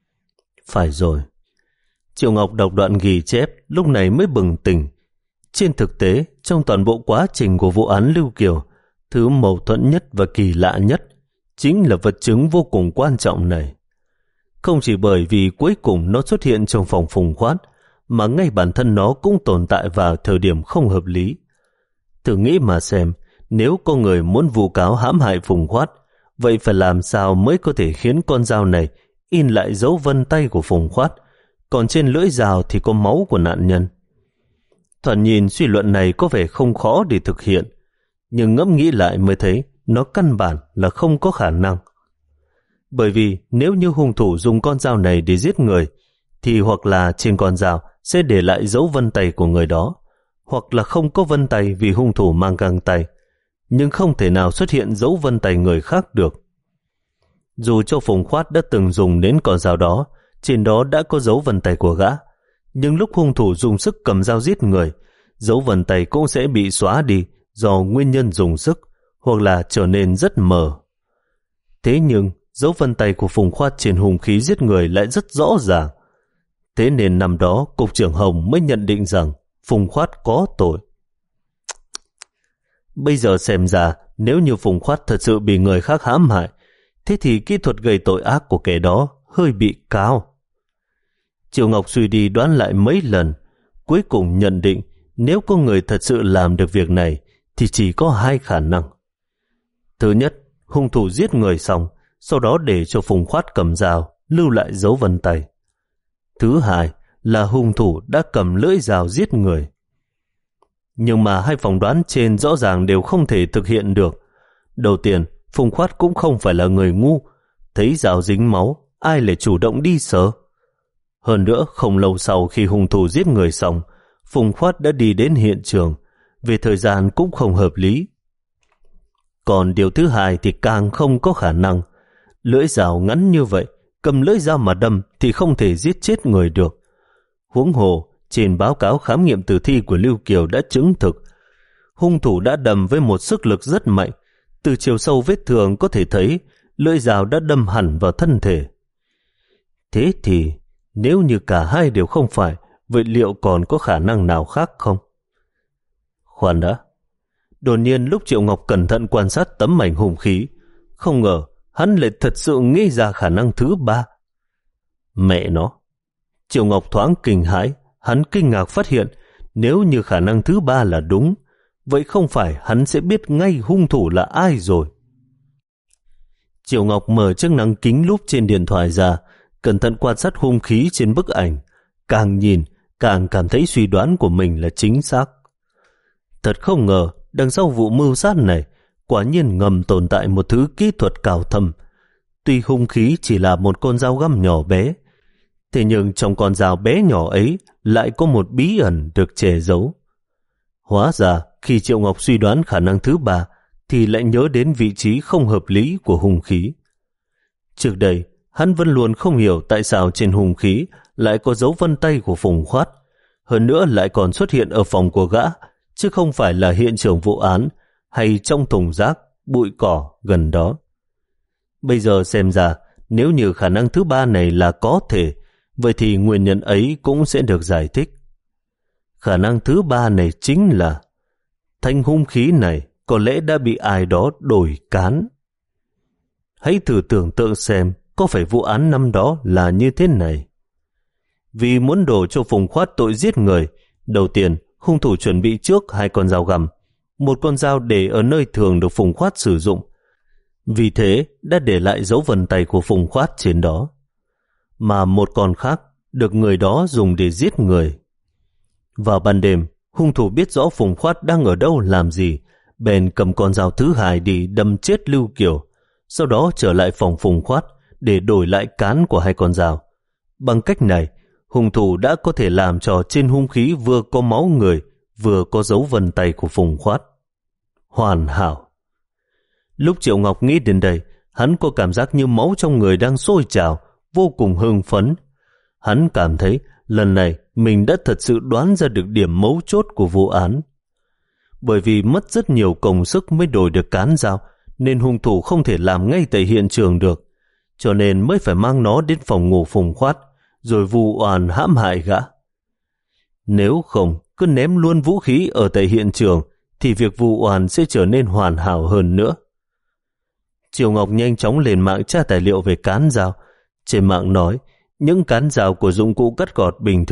Phải rồi. Triệu Ngọc đọc đoạn ghi chép lúc này mới bừng tỉnh. Trên thực tế, trong toàn bộ quá trình của vụ án Lưu Kiều, thứ mâu thuẫn nhất và kỳ lạ nhất chính là vật chứng vô cùng quan trọng này. Không chỉ bởi vì cuối cùng nó xuất hiện trong phòng Phùng Khoát, mà ngay bản thân nó cũng tồn tại vào thời điểm không hợp lý. Thử nghĩ mà xem, nếu có người muốn vu cáo hãm hại Phùng Khoát, vậy phải làm sao mới có thể khiến con dao này in lại dấu vân tay của Phùng Khoát, còn trên lưỡi dao thì có máu của nạn nhân? Thoạt nhìn suy luận này có vẻ không khó để thực hiện, nhưng ngẫm nghĩ lại mới thấy nó căn bản là không có khả năng. Bởi vì nếu như hung thủ dùng con dao này để giết người, thì hoặc là trên con dao sẽ để lại dấu vân tay của người đó, hoặc là không có vân tay vì hung thủ mang găng tay, nhưng không thể nào xuất hiện dấu vân tay người khác được. Dù cho Phùng Khoát đã từng dùng đến con dao đó, trên đó đã có dấu vân tay của gã, nhưng lúc hung thủ dùng sức cầm dao giết người, dấu vân tay cũng sẽ bị xóa đi do nguyên nhân dùng sức, hoặc là trở nên rất mờ. Thế nhưng dấu vân tay của Phùng Khoát trên hung khí giết người lại rất rõ ràng. Thế nên năm đó Cục trưởng Hồng mới nhận định rằng Phùng Khoát có tội. Bây giờ xem ra, nếu như Phùng Khoát thật sự bị người khác hãm hại, thế thì kỹ thuật gây tội ác của kẻ đó hơi bị cao. Triệu Ngọc suy đi đoán lại mấy lần, cuối cùng nhận định nếu có người thật sự làm được việc này thì chỉ có hai khả năng. Thứ nhất, hung thủ giết người xong, sau đó để cho Phùng Khoát cầm dao, lưu lại dấu vân tay. Thứ hai là hung thủ đã cầm lưỡi dao giết người. Nhưng mà hai phỏng đoán trên rõ ràng đều không thể thực hiện được. Đầu tiên, Phùng Khoát cũng không phải là người ngu, thấy dao dính máu, ai lại chủ động đi sờ. Hơn nữa, không lâu sau khi hung thủ giết người xong, Phùng Khoát đã đi đến hiện trường, về thời gian cũng không hợp lý. Còn điều thứ hai thì càng không có khả năng. Lưỡi dao ngắn như vậy, cầm lưỡi dao mà đâm thì không thể giết chết người được. Huống hồ, trên báo cáo khám nghiệm tử thi của Lưu Kiều đã chứng thực, hung thủ đã đâm với một sức lực rất mạnh. Từ chiều sâu vết thương có thể thấy lưỡi dao đã đâm hẳn vào thân thể. Thế thì, nếu như cả hai đều không phải, vậy liệu còn có khả năng nào khác không? Khoan đã. Đột nhiên lúc Triệu Ngọc cẩn thận quan sát tấm ảnh hung khí, không ngờ hắn lại thật sự nghĩ ra khả năng thứ ba. Mẹ nó! Triệu Ngọc thoáng kinh hãi, hắn kinh ngạc phát hiện nếu như khả năng thứ ba là đúng, vậy không phải hắn sẽ biết ngay hung thủ là ai rồi. Triệu Ngọc mở chức năng kính lúp trên điện thoại ra, cẩn thận quan sát hung khí trên bức ảnh, càng nhìn càng cảm thấy suy đoán của mình là chính xác. Thật không ngờ, đằng sau vụ mưu sát này, quả nhiên ngầm tồn tại một thứ kỹ thuật cao thâm. Tuy hung khí chỉ là một con dao găm nhỏ bé, thế nhưng trong con dao bé nhỏ ấy lại có một bí ẩn được che giấu. Hóa ra, khi Triệu Ngọc suy đoán khả năng thứ ba, thì lại nhớ đến vị trí không hợp lý của hung khí. Trước đây, hắn vẫn luôn không hiểu tại sao trên hung khí lại có dấu vân tay của Phùng Khoát, hơn nữa lại còn xuất hiện ở phòng của gã, chứ không phải là hiện trường vụ án hay trong thùng rác, bụi cỏ gần đó. Bây giờ xem ra, nếu như khả năng thứ ba này là có thể, vậy thì nguyên nhân ấy cũng sẽ được giải thích. Khả năng thứ ba này chính là thanh hung khí này có lẽ đã bị ai đó đổi cán. Hãy thử tưởng tượng xem có phải vụ án năm đó là như thế này. Vì muốn đổ cho Phùng Khoát tội giết người, đầu tiên hung thủ chuẩn bị trước hai con dao găm, một con dao để ở nơi thường được Phùng Khoát sử dụng. Vì thế đã để lại dấu vân tay của Phùng Khoát trên đó, mà một con khác được người đó dùng để giết người. Vào ban đêm, hung thủ biết rõ Phùng Khoát đang ở đâu làm gì, bèn cầm con dao thứ hai đi đâm chết Lưu Kiều, sau đó trở lại phòng Phùng Khoát để đổi lại cán của hai con dao. Bằng cách này, hung thủ đã có thể làm cho trên hung khí vừa có máu người, vừa có dấu vân tay của Phùng Khoát. Hoàn hảo! Lúc Triệu Ngọc nghĩ đến đây, hắn có cảm giác như máu trong người đang sôi trào, vô cùng hưng phấn. Hắn cảm thấy lần này mình đã thật sự đoán ra được điểm mấu chốt của vụ án. Bởi vì mất rất nhiều công sức mới đổi được cán dao, nên hung thủ không thể làm ngay tại hiện trường được, cho nên mới phải mang nó đến phòng ngủ Phùng Khoát, rồi vu oan hãm hại gã. Nếu không, cứ ném luôn vũ khí ở tại hiện trường, thì việc vu oan sẽ trở nên hoàn hảo hơn nữa. Triều Ngọc nhanh chóng lên mạng tra tài liệu về cán dao. Trên mạng nói, những cán dao của dụng cụ cắt gọt bình thường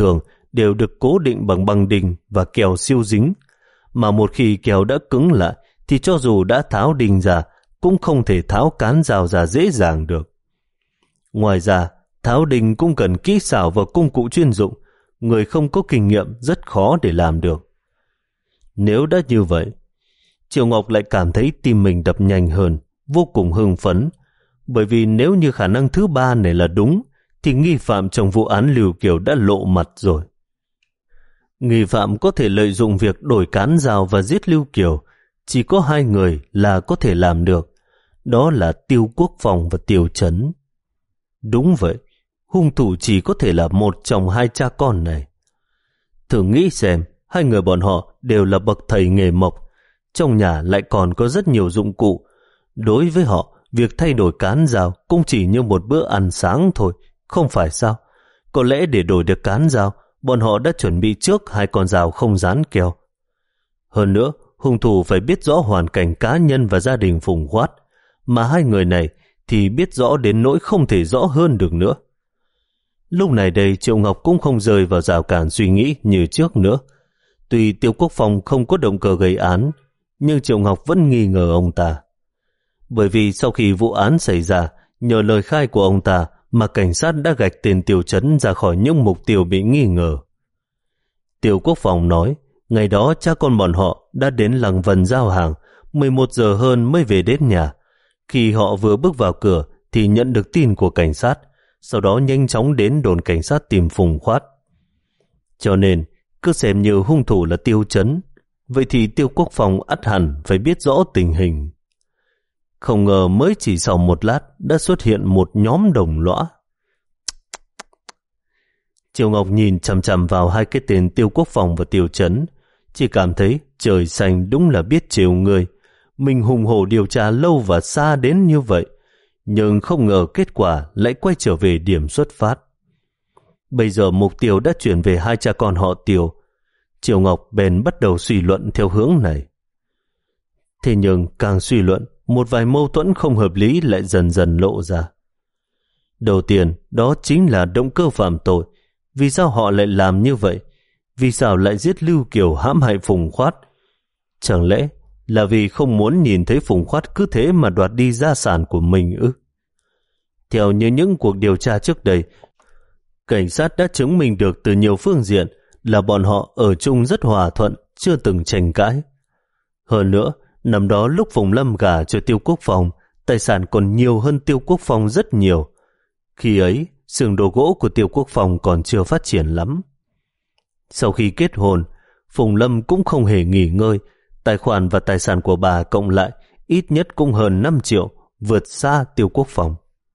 đều được cố định bằng băng đinh và kèo siêu dính, mà một khi kèo đã cứng lại thì cho dù đã tháo đinh ra cũng không thể tháo cán dao ra dễ dàng được. Ngoài ra, tháo đinh cũng cần kỹ xảo và công cụ chuyên dụng, người không có kinh nghiệm rất khó để làm được. Nếu đã như vậy, Triệu Ngọc lại cảm thấy tim mình đập nhanh hơn, vô cùng hưng phấn, bởi vì nếu như khả năng thứ ba này là đúng, thì nghi phạm trong vụ án Lưu Kiều đã lộ mặt rồi. Nghi phạm có thể lợi dụng việc đổi cán dao và giết Lưu Kiều, chỉ có hai người là có thể làm được, đó là Tiêu Quốc Phong và Tiêu Chấn. Đúng vậy, hung thủ chỉ có thể là một trong hai cha con này. Thử nghĩ xem, hai người bọn họ đều là bậc thầy nghề mộc, trong nhà lại còn có rất nhiều dụng cụ. Đối với họ, việc thay đổi cán dao cũng chỉ như một bữa ăn sáng thôi, không phải sao? Có lẽ để đổi được cán dao, bọn họ đã chuẩn bị trước hai con dao không dán keo. Hơn nữa, hung thủ phải biết rõ hoàn cảnh cá nhân và gia đình Phùng Khoát, mà hai người này thì biết rõ đến nỗi không thể rõ hơn được nữa. Lúc này đây Triệu Ngọc cũng không rơi vào rào cản suy nghĩ như trước nữa. Tuy Tiêu Quốc Phong không có động cơ gây án, nhưng Triệu Ngọc vẫn nghi ngờ ông ta. Bởi vì sau khi vụ án xảy ra, nhờ lời khai của ông ta mà cảnh sát đã gạch tên Tiêu Chấn ra khỏi những mục tiêu bị nghi ngờ. Tiêu Quốc Phong nói, ngày đó cha con bọn họ đã đến Lăng Vân giao hàng, mười một giờ hơn mới về đến nhà. Khi họ vừa bước vào cửa thì nhận được tin của cảnh sát, sau đó nhanh chóng đến đồn cảnh sát tìm Phùng Khoát. Cho nên, cứ xem như hung thủ là Tiêu Chấn, vậy thì Tiêu Quốc Phong ắt hẳn phải biết rõ tình hình. Không ngờ mới chỉ sau một lát đã xuất hiện một nhóm đồng lõa. Triệu Ngọc nhìn chằm chằm vào hai cái tên Tiêu Quốc Phong và Tiêu Chấn, chỉ cảm thấy trời xanh đúng là biết chiều người. Mình hùng hổ điều tra lâu và xa đến như vậy, nhưng không ngờ kết quả lại quay trở về điểm xuất phát. Bây giờ mục tiêu đã chuyển về hai cha con họ Tiêu. Triệu Ngọc bèn bắt đầu suy luận theo hướng này. Thế nhưng càng suy luận, một vài mâu thuẫn không hợp lý lại dần dần lộ ra. Đầu tiên, đó chính là động cơ phạm tội. Vì sao họ lại làm như vậy? Vì sao lại giết Lưu Kiều hãm hại Phùng Khoát? Chẳng lẽ là vì không muốn nhìn thấy Phùng Khoát cứ thế mà đoạt đi gia sản của mình ư? Theo như những cuộc điều tra trước đây, cảnh sát đã chứng minh được từ nhiều phương diện là bọn họ ở chung rất hòa thuận, chưa từng tranh cãi. Hơn nữa, năm đó lúc Phùng Lâm gả cho Tiêu Quốc Phong, tài sản còn nhiều hơn Tiêu Quốc Phong rất nhiều. Khi ấy, xưởng đồ gỗ của Tiêu Quốc Phong còn chưa phát triển lắm. Sau khi kết hôn, Phùng Lâm cũng không hề nghỉ ngơi, tài khoản và tài sản của bà cộng lại ít nhất cũng hơn năm triệu, vượt xa Tiêu Quốc Phong.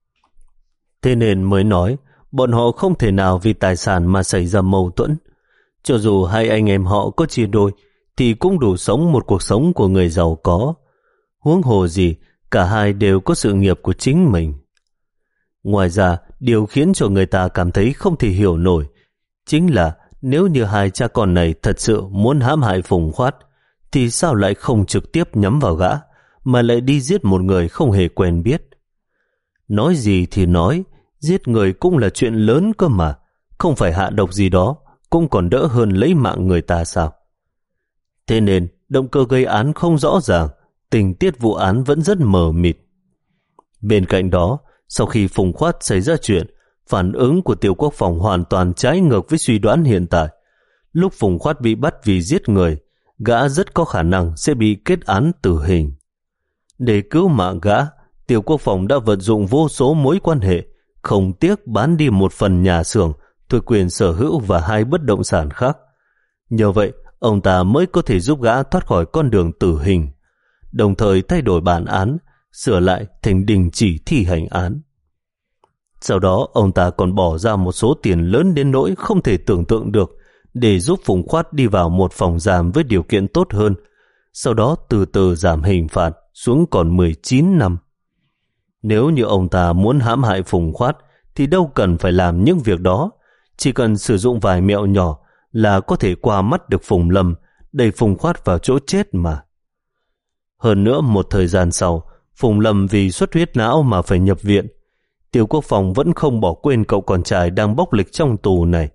Thế nên mới nói, bọn họ không thể nào vì tài sản mà xảy ra mâu thuẫn. Cho dù hai anh em họ có chia đôi, thì cũng đủ sống một cuộc sống của người giàu có. Huống hồ gì, cả hai đều có sự nghiệp của chính mình. Ngoài ra, điều khiến cho người ta cảm thấy không thể hiểu nổi chính là nếu như hai cha con này thật sự muốn hãm hại Phùng Khoát, thì sao lại không trực tiếp nhắm vào gã, mà lại đi giết một người không hề quen biết. Nói gì thì nói, giết người cũng là chuyện lớn cơ mà, không phải hạ độc gì đó, cũng còn đỡ hơn lấy mạng người ta sao. Thế nên, động cơ gây án không rõ ràng, tình tiết vụ án vẫn rất mờ mịt. Bên cạnh đó, sau khi Phùng Khoát xảy ra chuyện, phản ứng của Tiêu Quốc Phong hoàn toàn trái ngược với suy đoán hiện tại. Lúc Phùng Khoát bị bắt vì giết người, gã rất có khả năng sẽ bị kết án tử hình. Để cứu mạng gã, Tiêu Quốc Phong đã vận dụng vô số mối quan hệ, không tiếc bán đi một phần nhà xưởng, thuộc quyền sở hữu và hai bất động sản khác. Nhờ vậy, ông ta mới có thể giúp gã thoát khỏi con đường tử hình, đồng thời thay đổi bản án, sửa lại thành đình chỉ thi hành án. Sau đó, ông ta còn bỏ ra một số tiền lớn đến nỗi không thể tưởng tượng được để giúp Phùng Khoát đi vào một phòng giam với điều kiện tốt hơn, sau đó từ từ giảm hình phạt xuống còn mười chín năm. Nếu như ông ta muốn hãm hại Phùng Khoát thì đâu cần phải làm những việc đó, chỉ cần sử dụng vài mẹo nhỏ là có thể qua mắt được Phùng Lâm, đẩy Phùng Khoát vào chỗ chết mà. Hơn nữa, một thời gian sau, Phùng Lâm vì xuất huyết não mà phải nhập viện. Tiêu Quốc Phong vẫn không bỏ quên cậu con trai đang bốc lịch trong tù này,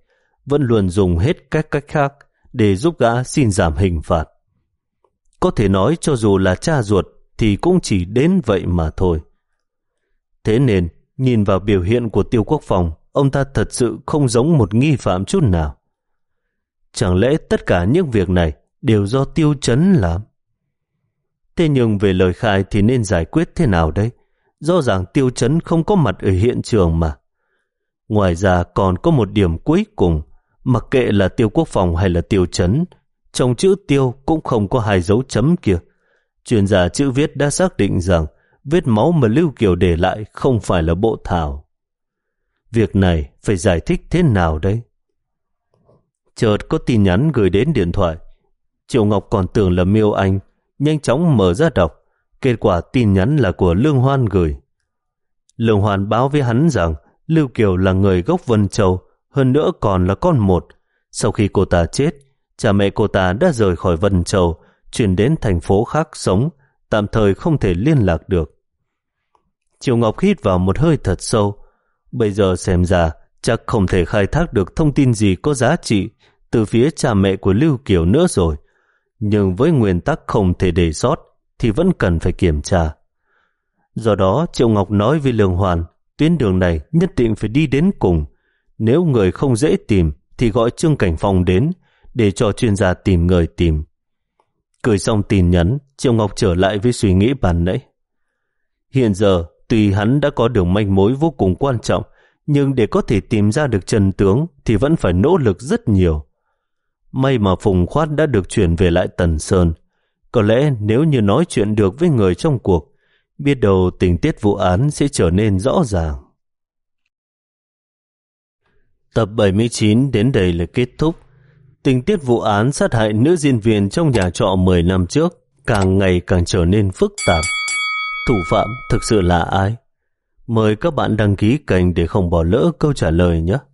vẫn luôn dùng hết các cách khác để giúp gã xin giảm hình phạt. Có thể nói cho dù là cha ruột thì cũng chỉ đến vậy mà thôi. Thế nên, nhìn vào biểu hiện của Tiêu Quốc Phong, ông ta thật sự không giống một nghi phạm chút nào. Chẳng lẽ tất cả những việc này đều do Tiêu Chấn làm? Thế nhưng về lời khai thì nên giải quyết thế nào đấy? Rõ ràng Tiêu Chấn không có mặt ở hiện trường mà. Ngoài ra còn có một điểm cuối cùng, mặc kệ là Tiêu Quốc Phong hay là Tiêu Chấn, trong chữ Tiêu cũng không có hai dấu chấm kia. Chuyên gia chữ viết đã xác định rằng vết máu mà Lưu Kiều để lại không phải là bộ thảo. Việc này phải giải thích thế nào đấy? Chợt có tin nhắn gửi đến điện thoại. Triệu Ngọc còn tưởng là Miêu Anh, nhanh chóng mở ra đọc. Kết quả tin nhắn là của Lương Hoan gửi. Lương Hoan báo với hắn rằng Lưu Kiều là người gốc Vân Châu, hơn nữa còn là con một. Sau khi cô ta chết, cha mẹ cô ta đã rời khỏi Vân Châu, chuyển đến thành phố khác sống, tạm thời không thể liên lạc được. Triệu Ngọc hít vào một hơi thật sâu. Bây giờ xem ra chắc không thể khai thác được thông tin gì có giá trị từ phía cha mẹ của Lưu Kiều nữa rồi. Nhưng với nguyên tắc không thể để sót thì vẫn cần phải kiểm tra. Do đó Triệu Ngọc nói với Lương Hoàn, tuyến đường này nhất định phải đi đến cùng. Nếu người không dễ tìm thì gọi Trương Cảnh Phong đến để cho chuyên gia tìm người tìm. Gửi xong tin nhắn, Triệu Ngọc trở lại với suy nghĩ ban nãy. Hiện giờ tuy hắn đã có được manh mối vô cùng quan trọng, nhưng để có thể tìm ra được chân tướng thì vẫn phải nỗ lực rất nhiều. May mà Phùng Khoát đã được chuyển về lại Tần Sơn. Có lẽ nếu như nói chuyện được với người trong cuộc, biết đâu tình tiết vụ án sẽ trở nên rõ ràng. Tập bảy mươi chín đến đây là kết thúc. Tình tiết vụ án sát hại nữ diễn viên trong nhà trọ mười năm trước càng ngày càng trở nên phức tạp. Thủ phạm thực sự là ai? Mời các bạn đăng ký kênh để không bỏ lỡ câu trả lời nhé.